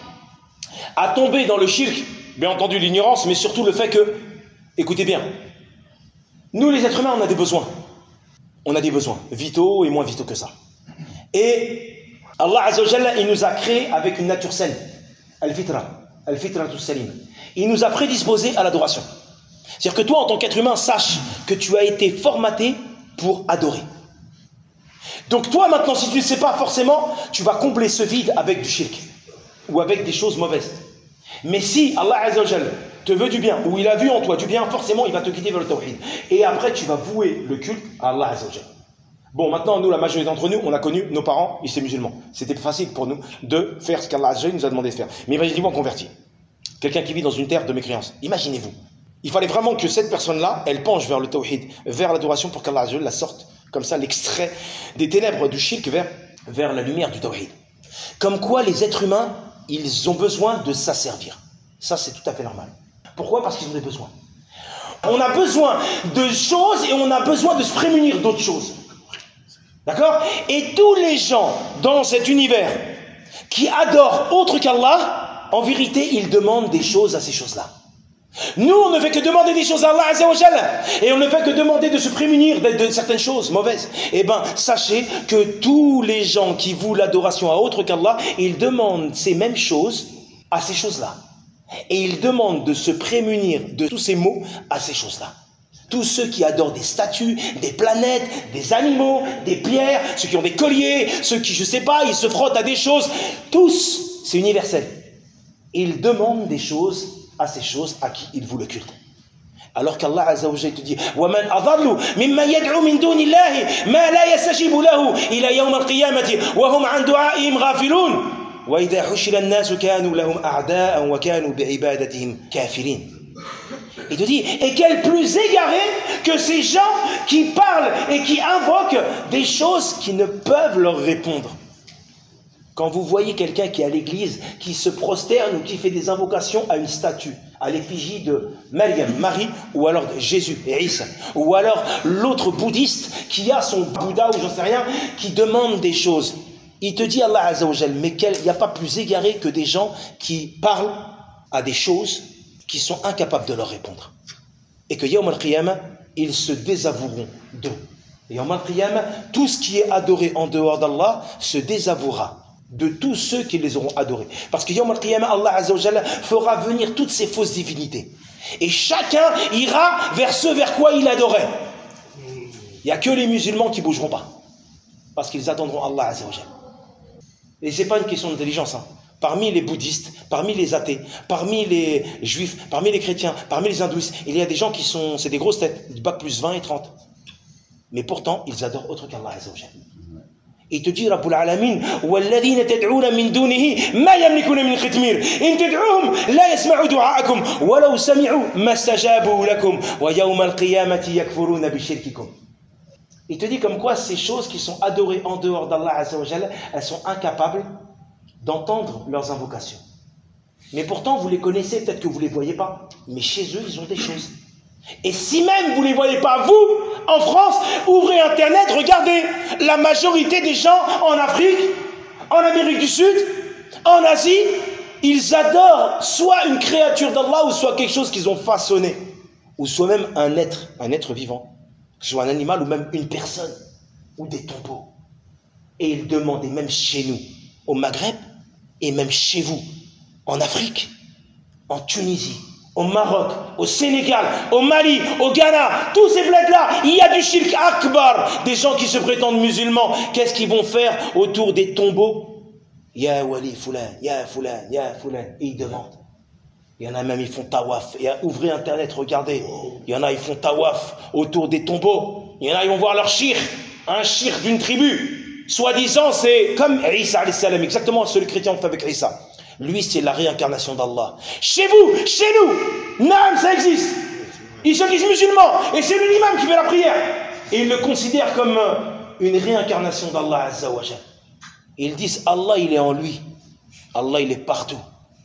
B: à tomber dans le shirk, bien entendu l'ignorance, mais surtout le fait que, écoutez bien, nous les êtres humains, on a des besoins. On a des besoins, vitaux et moins vitaux que ça. Et Allah Azza wa Jalla, il nous a créés avec une nature saine. Al-fitra, al-fitra tout salim. Il nous a prédisposés à l'adoration. C'est-à-dire que toi, en tant qu'être humain, sache que tu as été formaté pour adorer. Donc toi, maintenant, si tu ne sais pas forcément, tu vas combler ce vide avec du shirk ou avec des choses mauvaises. Mais si Allah Azza wa Jalla te veut du bien, ou il a vu en toi du bien, forcément il va te guider vers le tawhid. Et après tu vas vouer le culte à Allah Azza wa Jalla. Bon, maintenant nous, la majorité d'entre nous, on a connu nos parents, ils étaient musulmans. C'était facile pour nous de faire ce qu'Allah Azza wa Jalla nous a demandé de faire. Mais imaginez-vous un converti, quelqu'un qui vit dans une terre de mécréance. Imaginez-vous. Il fallait vraiment que cette personne-là, elle penche vers le tawhid, vers l'adoration pour qu'Allah Azza wa Jalla la sorte, comme ça, l'extrait des ténèbres du shirk vers, vers la lumière du tawhid. Comme quoi les êtres humains, ils ont besoin de s'asservir. Ça, c'est tout à fait normal. Pourquoi? Parce qu'ils ont des besoins. On a besoin de choses et on a besoin de se prémunir d'autres choses. D'accord? Et tous les gens dans cet univers qui adorent autre qu'Allah, en vérité, ils demandent des choses à ces choses-là. Nous, on ne fait que demander des choses à Allah Azza wa Jalla, et on ne fait que demander de se prémunir de, de certaines choses mauvaises. Eh bien, sachez que tous les gens qui vouent l'adoration à autre qu'Allah, ils demandent ces mêmes choses à ces choses-là. Et ils demandent de se prémunir de tous ces maux à ces choses-là.
C: Tous ceux qui adorent des statues, des planètes, des animaux, des pierres, ceux qui ont des colliers, ceux qui, je sais pas, ils se frottent à des choses, tous, c'est universel. Ils demandent des choses à ces choses à qui ils vouent le culte. Alors qu'Allah Azza wa Jalla te dit وَمَنْ أَضَلُّ مِمَّنْ يَدْعُو مِنْ دُونِ اللَّهِ مَا لَا يَسْتَجِيبُ لَهُ إِلَى يَوْمِ الْقِيَامَةِ وَهُمْ عَنْ دُعَائِهِمْ غَافِلُونَ وَإِذَا حُشِرَ النَّاسُ كَانُوا لَهُمْ أَعْدَاءً وَكَانُوا بِعِبَادَتِهِمْ كَافِرِينَ. Il te dit, et quel plus égaré que ces gens qui parlent et qui invoquent des choses qui ne peuvent leur répondre. Quand vous voyez quelqu'un qui est à l'église, qui se prosterne ou qui fait des invocations à une statue, à l'effigie de Maryam, Marie, ou alors de Jésus et Isa, ou alors l'autre bouddhiste qui a son Bouddha ou j'en sais rien, qui demande des choses. Il te dit, Allah Azza wa Jal, mais il n'y a pas plus égaré que des gens qui parlent à des choses qui sont incapables de leur répondre. Et que Yawm al-Qiyamah, ils se désavoueront d'eux. Et Yawm al-Qiyamah, tout ce qui est adoré en dehors d'Allah se désavouera de tous ceux qui les auront adorés. Parce que Yawm al-Qiyamah, Allah Azza wa Jalla fera venir toutes ces fausses divinités. Et chacun ira vers ce vers quoi il adorait. Il n'y a que les musulmans qui ne bougeront pas. Parce qu'ils attendront Allah Azza wa Jalla. Et ce n'est pas une question d'intelligence. Hein. Parmi les bouddhistes, parmi les athées, parmi les juifs, parmi les chrétiens, parmi les hindouistes, il y a des gens qui sont, c'est des grosses têtes, du bac plus vingt et trente. Mais pourtant, ils adorent autre qu'Allah Azza wa Jalla. Il te dit, Rabbul Alamin, وَالَّذِينَ تَدْعُونَ مِن دُونِهِ مَا يَمْلِكُونَ مِنْ خِتْمِيرٍ إِن تَدْعُوهُمْ لَا يَسْمَعُوا دُعَاءَكُمْ وَلَوْ سَمِعُوا مَا اسْتَجَابُوا لَكُمْ وَيَوْمَ الْقِيَامَةِ يَكْفُرُونَ بِشِرْكِكُمْ. Il te dit comme quoi ces choses qui sont adorées en dehors d'Allah Azza wa Jalla, elles sont incapables d'entendre leurs invocations. Mais pourtant, vous les connaissez, peut-être que vous ne les voyez pas, mais chez eux, ils ont des choses. Et si même vous ne les voyez pas, vous, en France, ouvrez Internet, regardez, la majorité des gens en Afrique, en Amérique du Sud, en Asie, ils adorent soit une créature d'Allah, ou soit quelque chose qu'ils ont façonné, ou soit même un être, un être vivant, que ce soit un animal, ou même une personne, ou des tombeaux. Et ils demandent, et même chez nous, au Maghreb, et même chez vous, en Afrique, en Tunisie, au Maroc, au Sénégal, au Mali, au Ghana, tous ces bleds-là, il y a du shirk akbar, des gens qui se prétendent musulmans. Qu'est-ce qu'ils vont faire autour des tombeaux? Ya wali fulan, ya fulan, ya fulan. Et ils demandent. Il y en a même, ils font tawaf. Et ouvrez Internet, regardez. Il y en a, ils font tawaf autour des tombeaux. Il y en a, ils vont voir leur shirk, un shirk d'une tribu. Soi-disant, c'est comme Isa alayhi salam, exactement ce que les chrétiens ont fait avec Isa. Lui, c'est la réincarnation d'Allah. Chez vous, chez nous, Naam, ça existe. Ils se disent musulmans, et c'est lui l'imam qui fait la prière. Et ils le considèrent comme une réincarnation d'Allah Azza wa Jalla. Ils disent, Allah, il est en lui. Allah, il est partout.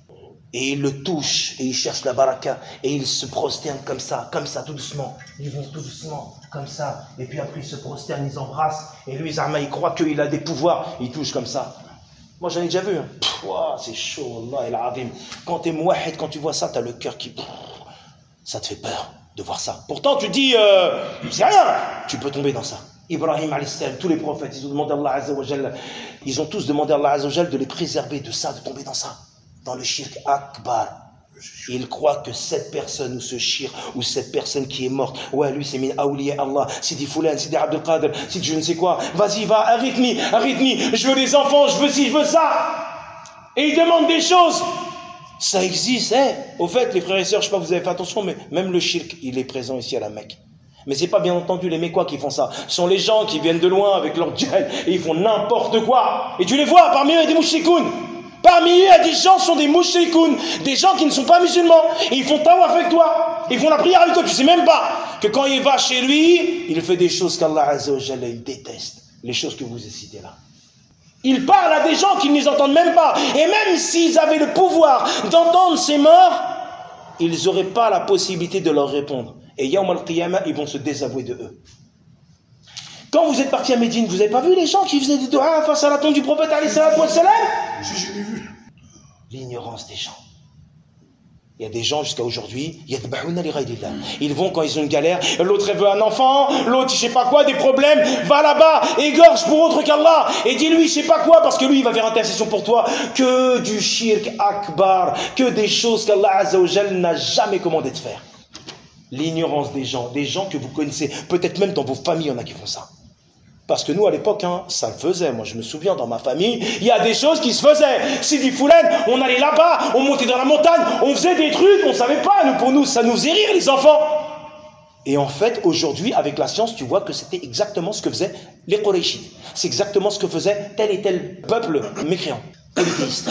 C: Et ils le touchent, et ils cherchent la baraka, et ils se prosternent comme ça, comme ça, tout doucement. Ils vont tout doucement, comme ça. Et puis après, ils se prosternent, ils embrassent. Et lui, Zama, il croit qu'il a des pouvoirs. Il touche comme ça. Moi, j'en ai déjà vu. Hein. Pff, wow, c'est chaud, Allah el-Azim. Quand t'es mouahid, quand tu vois ça, t'as le cœur qui... Pff, ça te fait peur de voir ça. Pourtant, tu dis, euh, c'est rien. Tu peux tomber dans ça. Ibrahim alayhi salam, tous les prophètes, ils ont demandé à Allah Azza wa Jalla, ils ont tous demandé à Allah Azza wa Jalla de les préserver de ça, de tomber dans ça. Dans le shirk akbar. Il croit que cette personne ou ce shirk ou cette personne qui est morte, ouais, lui c'est min awliya Allah, c'est dit Foulan, c'est dit Abdel Qadir, c'est je ne sais quoi, vas-y, va, arrête-ni, arrête-ni, je veux des enfants, je veux ci, je veux ça. Et il demande des choses. Ça existe, hein. Au fait, les frères et sœurs, je sais pas, vous avez fait attention, mais même le shirk, il est présent ici à la Mecque. Mais c'est pas bien entendu les Mécois qui font ça. Ce sont les gens qui viennent de loin avec leur djihad et ils font n'importe quoi. Et tu les vois, parmi eux, il y a des mouchikoun. Parmi eux, il y a des gens qui sont des mouchrikoun, des gens qui ne sont pas musulmans. Et ils font tawaf avec toi. Ils font la prière avec toi. Tu ne sais même pas que quand il va chez lui, il fait des choses qu'Allah Azza wa Jalla il déteste. Les choses que vous avez citées là. Il parle à des gens qui ne les entendent même pas. Et même s'ils avaient le pouvoir d'entendre ces morts, ils n'auraient pas la possibilité de leur répondre. Et Yawm al-Qiyamah, ils vont se désavouer de eux. Quand vous êtes parti à Médine, vous n'avez pas vu les gens qui faisaient des doigts face à la tombe du prophète alayhi salatu wa salam?
D: Je, je l'ai vu.
C: L'ignorance des gens. Il y a des gens jusqu'à aujourd'hui, ils vont quand ils ont une galère, l'autre veut un enfant, l'autre je sais pas quoi, des problèmes, va là-bas, égorge pour autre qu'Allah, et dis-lui je sais pas quoi, parce que lui il va faire intercession pour toi. Que du shirk akbar, que des choses qu'Allah Azza wa Jal n'a jamais commandé de faire. L'ignorance des gens, des gens que vous connaissez, peut-être même dans vos familles, il y en a qui font ça. Parce que nous, à l'époque, hein, ça le faisait. Moi, je me souviens, dans ma famille, il y a des choses qui se faisaient. C'est du foulaine, on allait là-bas, on montait dans la montagne, on faisait des trucs, on ne savait pas. Nous, pour nous, ça nous faisait rire, les enfants. Et en fait, aujourd'hui, avec la science, tu vois que c'était exactement ce que faisaient les Qurayshites. C'est exactement ce que faisait tel et tel peuple mécréant, polythéiste.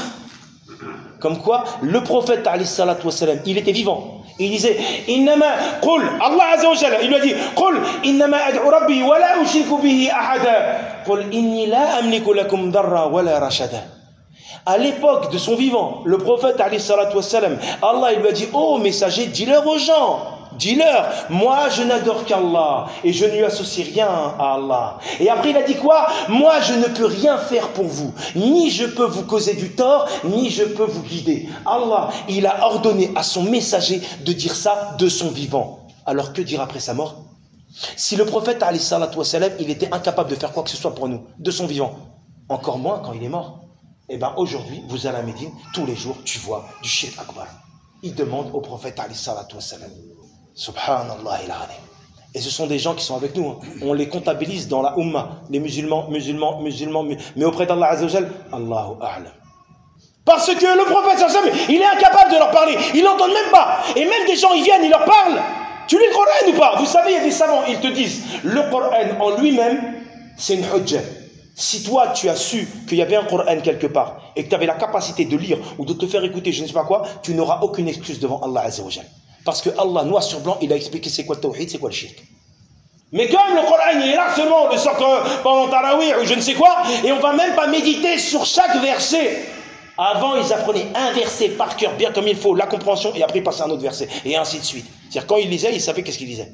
C: Comme quoi, le prophète, alayhi salatu wassalam, il était vivant. Il disait, Innama, qul, Allah azza wa jalla, il lui a dit, qul, innama ad'u rabbi, wa la ushriku bihi ahada. Qul, inni la amliku lakum darra, wa la rashada. À l'époque de son vivant, le prophète, alayhi salatu wassalam, Allah, il lui a dit, oh messager, dis-leur aux gens, dis-leur, moi je n'adore qu'Allah et je ne lui associe rien à Allah. Et après il a dit quoi? Moi je ne peux rien faire pour vous, ni je peux vous causer du tort, ni je peux vous guider. Allah, il a ordonné à son messager de dire ça de son vivant. Alors que dire après sa mort? Si le prophète alayhi salatu wassalam, il était incapable de faire quoi que ce soit pour nous, de son vivant, encore moins quand il est mort. Et bien aujourd'hui, vous allez à Médine, tous les jours, tu vois du shirk akbar. Il demande au prophète alayhi salatu wassalam. Subhanallah il azim. Et ce sont des gens qui sont avec nous. Hein. On les comptabilise dans la Ummah, les musulmans, musulmans, musulmans, mais auprès d'Allah Azza wa Jal, Allahu A'lam. Parce que le prophète sallallahu alayhi wa sallam, il est incapable de leur parler. Ils n'entendent même pas. Et même des gens, ils viennent, ils leur parlent. Tu lis le Coran ou pas? Vous savez, il y a des savants, ils te disent, le Coran en lui-même, c'est une hujjah. Si toi, tu as su qu'il y avait un Coran quelque part et que tu avais la capacité de lire ou de te faire écouter, je ne sais pas quoi, tu n'auras aucune excuse devant Allah Azza wa Jal. Parce que Allah, noir sur blanc, il a expliqué c'est quoi le tawhid, c'est quoi le shirk. Mais comme le Coran il est là seulement, on le sort pendant Tarawih ou je ne sais quoi, et on va même pas méditer sur chaque verset. Avant, ils apprenaient un verset par cœur, bien comme il faut, la compréhension, et après ils passaient à un autre verset, et ainsi de suite. C'est-à-dire quand ils lisaient, ils savaient qu'est-ce qu'ils lisaient.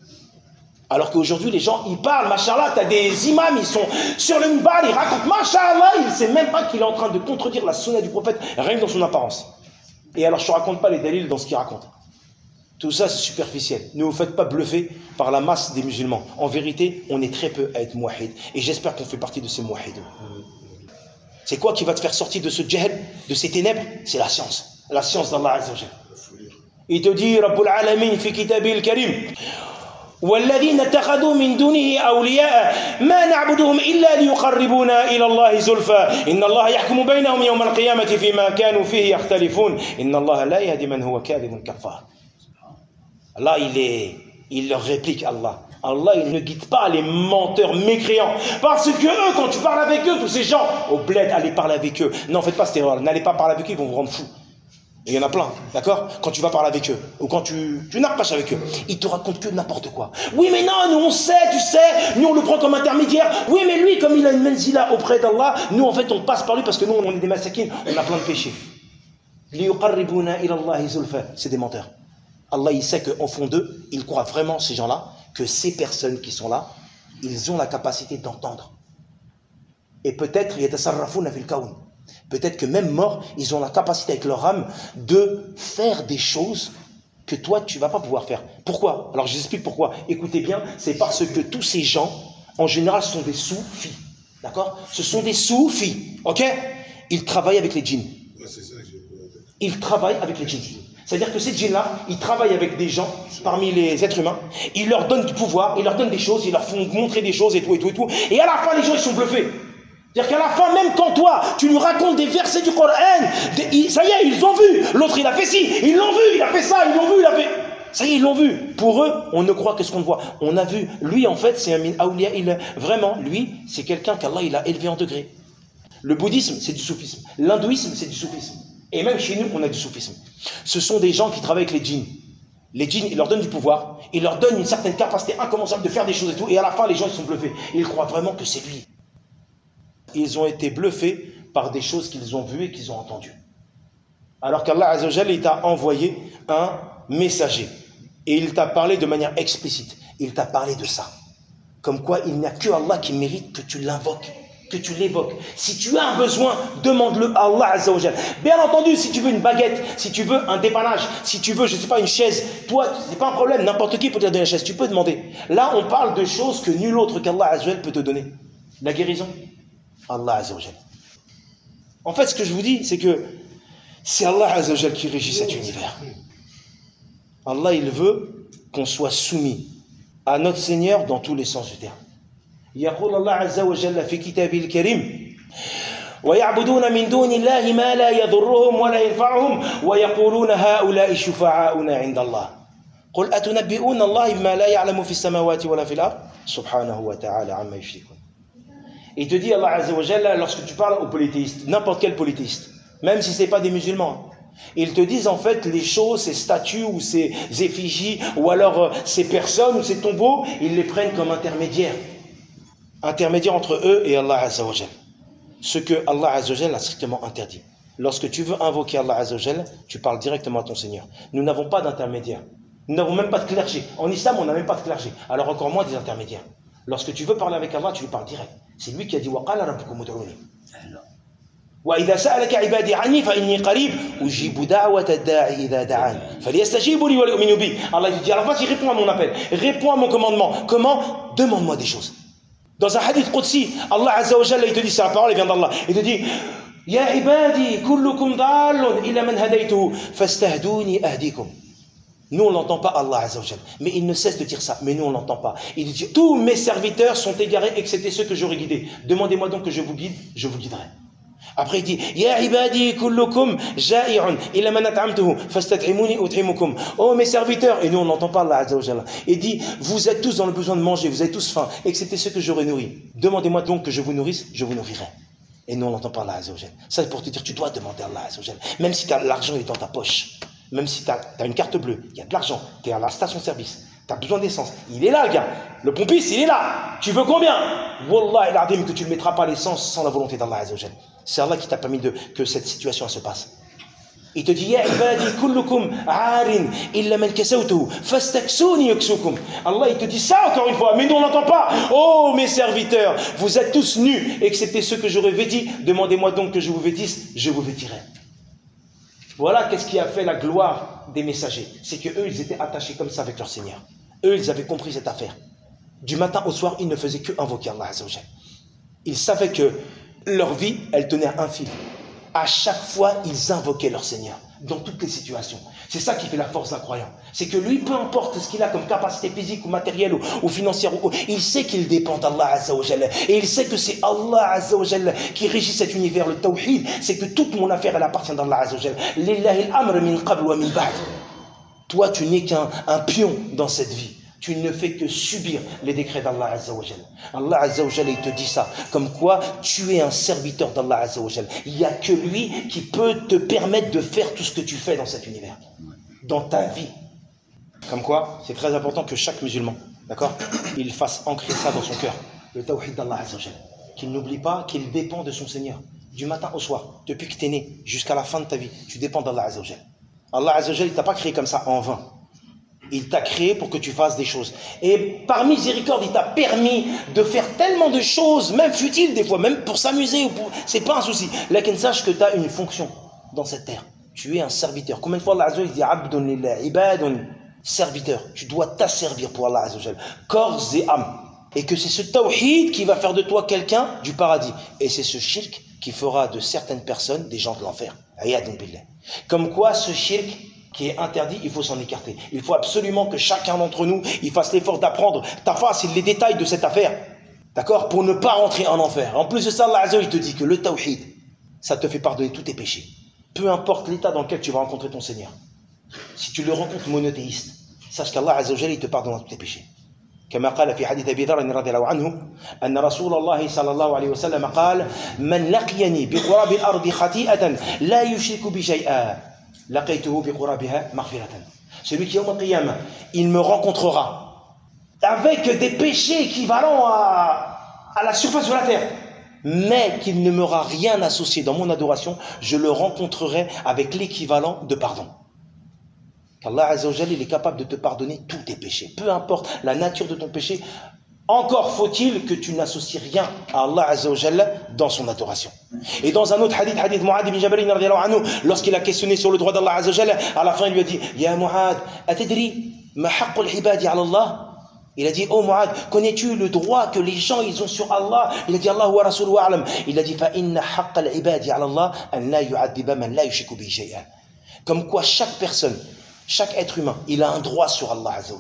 C: Alors qu'aujourd'hui, les gens, ils parlent, machallah, t'as des imams, ils sont sur le minbar, ils racontent, machallah, il ne sait même pas qu'il est en train de contredire la sunna du prophète, rien que dans son apparence. Et alors, je ne raconte pas les dalils dans ce qu'il raconte. Tout ça, c'est superficiel. Ne vous faites pas bluffer par la masse des musulmans. En vérité, on est très peu à être mouahid. Et j'espère qu'on fait partie de ces mouahids. C'est quoi qui va te faire sortir de ce jahl, de ces ténèbres? C'est la science. La science d'Allah Azza wa Jalla. Il te dit, Rabbul Alamin, fi kitabil karim. والذين اتخذوا من دونه أولياء ما نعبدهم إلا ليقربونا إلى الله زلفى إن الله يحكم بينهم يوم القيامة فيما كانوا فيه يختلفون إن الله لا يهدي من هو كاذب كفار. Allah, il, est, il leur réplique, Allah. Allah, il ne guide pas les menteurs mécréants. Parce que eux, quand tu parles avec eux, tous ces gens, au bled, allez parler avec eux. Non, faites pas cette erreur. N'allez pas parler avec eux, ils vont vous rendre fou. Il y en a plein, d'accord? Quand tu vas parler avec eux, ou quand tu, tu n'approches avec eux, ils te racontent que n'importe quoi. Oui, mais non, nous on sait, tu sais, nous on le prend comme intermédiaire. Oui, mais lui, comme il a une menzila auprès d'Allah, nous en fait on passe par lui parce que nous on est des massakines, on a plein de péchés. C'est des menteurs. Allah, il sait qu'au fond d'eux, ils croient vraiment, ces gens-là, que ces personnes qui sont là, ils ont la capacité d'entendre. Et peut-être, peut-être que même morts, ils ont la capacité avec leur âme de faire des choses que toi, tu ne vas pas pouvoir faire. Pourquoi? Alors, je vous explique pourquoi. Écoutez bien, c'est parce que tous ces gens, en général, sont des soufis. D'accord? Ce sont des soufis. Ok? Ils travaillent avec les djinns. Ils travaillent avec les djinns. C'est-à-dire que ces djinns-là, ils travaillent avec des gens parmi les êtres humains, ils leur donnent du pouvoir, ils leur donnent des choses, ils leur font montrer des choses et tout et tout et tout. Et à la fin, les gens, ils sont bluffés. C'est-à-dire qu'à la fin, même quand toi, tu lui racontes des versets du Coran, des, ça y est, ils ont vu. L'autre, il a fait ci, ils l'ont vu, il a fait ça, ils l'ont vu, il a fait... Ça y est, ils l'ont vu. Pour eux, on ne croit que ce qu'on voit. On a vu. Lui, en fait, c'est un min awliya. Il, vraiment, lui, c'est quelqu'un qu'Allah, il a élevé en degré. Le bouddhisme, c'est du soufisme. L'hindouisme, c'est du soufisme. Et même chez nous, on a du soufisme. Ce sont des gens qui travaillent avec les djinns. Les djinns, ils leur donnent du pouvoir, ils leur donnent une certaine capacité incommensurable de faire des choses et tout, et à la fin, les gens, ils sont bluffés. Ils croient vraiment que c'est lui. Ils ont été bluffés par des choses qu'ils ont vues et qu'ils ont entendues. Alors qu'Allah Azza wa Jalla, il t'a envoyé un messager. Et il t'a parlé de manière explicite. Il t'a parlé de ça. Comme quoi, il n'y a que Allah qui mérite que tu l'invoques, que tu l'évoques. Si tu as un besoin, demande-le à Allah Azza wa Jalla. Bien entendu, si tu veux une baguette, si tu veux un dépannage, si tu veux, je ne sais pas, une chaise, toi, c'est pas un problème, n'importe qui peut te donner la chaise, tu peux demander. Là, on parle de choses que nul autre qu'Allah Azza wa Jalla peut te donner. La guérison, Allah Azza wa Jalla. En fait, ce que je vous dis, c'est que c'est Allah Azza wa Jalla qui régit cet univers. Allah, il veut qu'on soit soumis à notre Seigneur dans tous les sens du terme. يقول الله عز وجل في كتابه الكريم ويعبدون من دون الله ما لا يضرهم ولا ينفعهم ويقولون هؤلاء شفعاؤنا عند الله قل أتنبئون الله بما لا يعلم في السماوات ولا في الأرض سبحانه وتعالى عما يشركون. Il te dit Allah Azza wa Jalla, lorsque tu parles aux polythéistes, n'importe quel polythéiste, même si ce n'est pas des musulmans, ils te disent en fait les choses, ces statues ou ces effigies ou alors euh, ces personnes ou ces tombeaux, ils les prennent comme intermédiaires. Intermédiaires entre eux et Allah Azza wa Jalla. Ce que Allah Azza wa Jalla a strictement interdit. Lorsque tu veux invoquer Allah Azza wa Jalla, tu parles directement à ton Seigneur. Nous n'avons pas d'intermédiaire. Nous n'avons même pas de clergé. En islam, on n'a même pas de clergé. Alors encore moins des intermédiaires. Lorsque tu veux parler avec Allah, tu lui parles direct. C'est lui qui a dit وَقَالَ رَبُّكُمُ ادْعُونِي وَإِذَا سَأَلَكَ عِبَادِي عَنِّي فَإِنِّي قَرِيبٌ أُجِيبُ دَعْوَةَ الدَّاعِ إِذَا دَعَانِ فَلْيَسْتَجِيبُوا لِي وَلْيُؤْمِنُوا بِي. Allah il dit, alors vas-y, réponds à mon appel, réponds à mon commandement. Comment? Demande-moi des choses. Dans un hadith Qudsi, Allah Azza wa Jalla, il te dit, c'est la parole, elle vient d'Allah, il te dit Ya ibadi, kullukum dallun illa man hadaytuhu fastahduni ahdikum. Nous on l'entend pas Allah Azza wa Jalla, mais il ne cesse de dire ça, mais nous on l'entend pas. Il dit, tous mes serviteurs sont égarés excepté ceux que j'aurais guidés. Demandez-moi donc que je vous guide, je vous guiderai. Après il dit Ya ibadi kullukum ja'i'un illa man at'amtuhu fastat'imuni ut'imukum. Oh mes serviteurs, et nous on n'entend pas Allah Azza wa Jalla. Il dit vous êtes tous dans le besoin de manger, vous avez tous faim, excepté ceux que j'aurais nourris. Demandez-moi donc que je vous nourrisse, je vous nourrirai. Et nous on n'entend pas Allah Azza wa Jalla. Ça c'est pour te dire tu dois demander à Allah Azza wa Jalla. Même si l'argent est dans ta poche, même si tu as une carte bleue, il y a de l'argent, tu es à la station-service, tu as besoin d'essence, il est là le gars, le pompiste il est là, tu veux combien? Wallah il adim que tu ne mettras pas l'essence sans la volonté d'Allah Azza wa Jalla. C'est Allah qui t'a permis de, que cette situation se passe. Il te dit Ya ibadi kullukum arin illa man kasawtuhu fastaksuni yaksukum. Allah il te dit ça encore une fois, mais nous on n'entend pas. Oh mes serviteurs, vous êtes tous nus excepté ceux que j'aurais vêtis, demandez-moi donc que je vous vêtisse, je vous vêtirai. Voilà qu'est-ce qui a fait la gloire des messagers, c'est que eux ils étaient attachés comme ça avec leur Seigneur. Eux ils avaient compris cette affaire. Du matin au soir, ils ne faisaient que invoquer Allah Azza wa Jalla. Ils savaient que leur vie, elle tenait à un fil. À chaque fois, ils invoquaient leur Seigneur, dans toutes les situations. C'est ça qui fait la force d'un croyant. C'est que lui, peu importe ce qu'il a comme capacité physique ou matérielle ou, ou financière, ou, il sait qu'il dépend d'Allah Azza wa Jalla. Et il sait que c'est Allah Azza wa Jalla qui régit cet univers, le tawhid. C'est que toute mon affaire, elle appartient d'Allah Azza wa Jalla. Lillahi al-amr min qabl wa min ba'd. Toi, tu n'es qu'un un pion dans cette vie. Tu ne fais que subir les décrets d'Allah Azza wa Jalla. Allah Azza wa Jalla, il te dit ça. Comme quoi, tu es un serviteur d'Allah Azza wa Jalla. Il n'y a que lui qui peut te permettre de faire tout ce que tu fais dans cet univers. Dans ta vie. Comme quoi, c'est très important que chaque musulman, d'accord, il fasse ancrer ça dans son cœur. Le tawhid d'Allah Azza wa Jalla. Qu'il n'oublie pas qu'il dépend de son Seigneur. Du matin au soir, depuis que tu es né, jusqu'à la fin de ta vie, tu dépends d'Allah Azza wa Jalla. Allah Azza wa Jalla, il ne t'a pas créé comme ça en vain. Il t'a créé pour que tu fasses des choses. Et par miséricorde, il t'a permis de faire tellement de choses, même futiles des fois, même pour s'amuser. Pour... C'est pas un souci. Là, qu'il sache que tu as une fonction dans cette terre. Tu es un serviteur. Combien de fois Allah Azza wa Jalla dit Abdun lillah, ibadun, serviteur. Tu dois t'asservir pour Allah Azza wa Jalla, corps et âme. Et que c'est ce tawhid qui va faire de toi quelqu'un du paradis. Et c'est ce shirk qui fera de certaines personnes des gens de l'enfer. Ayadun billah. Comme quoi, ce shirk qui est interdit, il faut s'en écarter. Il faut absolument que chacun d'entre nous, il fasse l'effort d'apprendre ta face et les détails de cette affaire. D'accord? Pour ne pas rentrer en enfer. En plus de ça, Allah Azza wa Jalla, il te dit que le tawhid, ça te fait pardonner tous tes péchés. Peu importe l'état dans lequel tu vas rencontrer ton Seigneur. Si tu le rencontres monothéiste, sache qu'Allah Azza wa Jalla, il te pardonnera tous tes péchés. كما قال في حديث أبي ذر رضي الله عنه أن رسول الله صلى الله عليه وسلم قال من لقيني بقراب الأرض خطيئة لا يشرك بي شيئا لقيته بقرابها مغفرة. Celui qui, au qiyamah, il me rencontrera avec des péchés équivalents à, à la surface de la terre, mais qu'il ne m'aura rien associé dans mon adoration, je le rencontrerai avec l'équivalent de pardon. Qu'Allah Azza wa Jalla, il est capable de te pardonner tous tes péchés, peu importe la nature de ton péché. Encore faut-il que tu n'associes rien à Allah Azza wa Jalla dans son adoration. Et dans un autre hadith, hadith Mu'ad ibn Jabal radhiyallahu anhu, lorsqu'il a questionné sur le droit d'Allah Azza wa Jalla, à la fin il lui a dit Ya Mu'ad, atadri ma haqqul ibadi ala Allah? Il a dit oh Mu'ad, connais-tu le droit que les gens ils ont sur Allah? Il a dit Allah wa rasuluhu a'lam. Il a dit fa inna haqqal ibadi ala Allah an la yu'adhiba man la yushriku bihi shay'an. Comme quoi chaque personne, chaque être humain, il a un droit sur Allah Azza wa Jalla.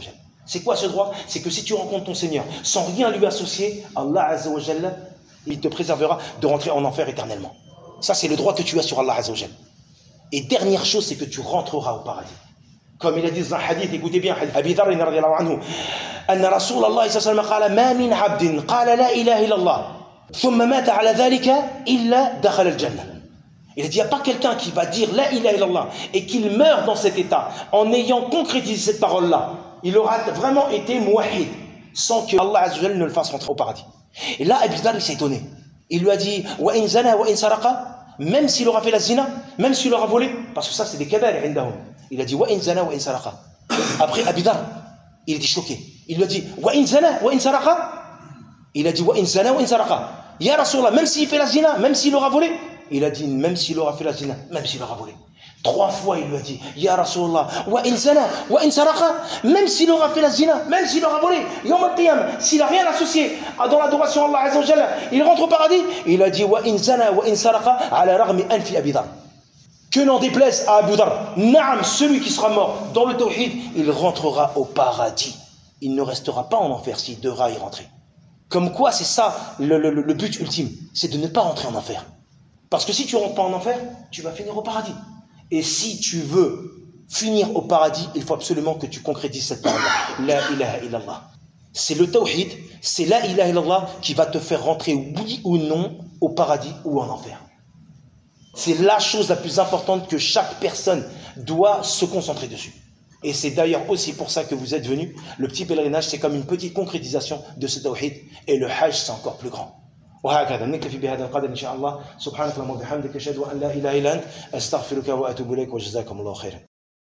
C: C'est quoi ce droit? C'est que si tu rencontres ton Seigneur sans rien lui associer, Allah Azza wa Jalla, il te préservera de rentrer en enfer éternellement. Ça, c'est le droit que tu as sur Allah Azza wa Jalla. Et dernière chose, c'est que tu rentreras au paradis. Comme il a dit dans un hadith, écoutez bien, Abi Dharr radiyallahu anhu, أن رسول الله صلى الله عليه وسلم قال ما من عبد قال لا إله إلا الله ثم مات على ذلك إلا دخل الجنة. Il a dit, il n'y a pas quelqu'un qui va dire la ilaha illallah et qu'il meurt dans cet état en ayant concrétisé cette parole-là. Il aura vraiment été muwahhid sans que Allah Azza wa Jalla ne le fasse rentrer au paradis. Et là, Abi Dharr, il s'est étonné. Il lui a dit, wa in zana wa in saraqa, même s'il aura fait la zina, même s'il aura volé, parce que ça c'est des kabair indahum. Il a dit, wa in zana wa in saraqa. Après, Abi Dharr, il était choqué. Il lui a dit, wa in zana wa in saraqa. Il a dit, wa in zana wa in saraqa. Ya Rasulallah, même s'il fait la zina, même s'il aura volé. Il a dit, même s'il aura fait la zina, même s'il aura volé. Trois fois, il lui a dit, Ya Rasulallah, wa in zana, wa in saraqa, même s'il aura fait la zina, même s'il aura volé, Yawm al-Qiyam, s'il n'a rien associé dans l'adoration à Allah Azza wa Jalla, il rentre au paradis. Il a dit, wa in zana, wa in saraqa, ala raghmi anfi Abi Dharr. Que n'en déplaise à Abu Dharr, Naam, celui qui sera mort dans le tawhid, il rentrera au paradis. Il ne restera pas en enfer s'il devra y rentrer. Comme quoi, c'est ça le, le, le but ultime, c'est de ne pas rentrer en enfer. Parce que si tu ne rentres pas en enfer, tu vas finir au paradis. Et si tu veux finir au paradis, il faut absolument que tu concrétises cette parole-là. La ilaha illallah. C'est le tawhid, c'est la ilaha illallah qui va te faire rentrer, oui ou non, au paradis ou en enfer. C'est la chose la plus importante que chaque personne doit se concentrer dessus. Et c'est d'ailleurs aussi pour ça que vous êtes venus. Le petit pèlerinage, c'est comme une petite concrétisation de ce tawhid. Et le hajj, c'est encore plus grand. وهكذا نكتفي بهذا القدر إن شاء الله. سبحانك اللهم وبحمدك أشهد أن لا إله إلا أنت أستغفرك وأتوب إليك وجزاكم الله خيرا.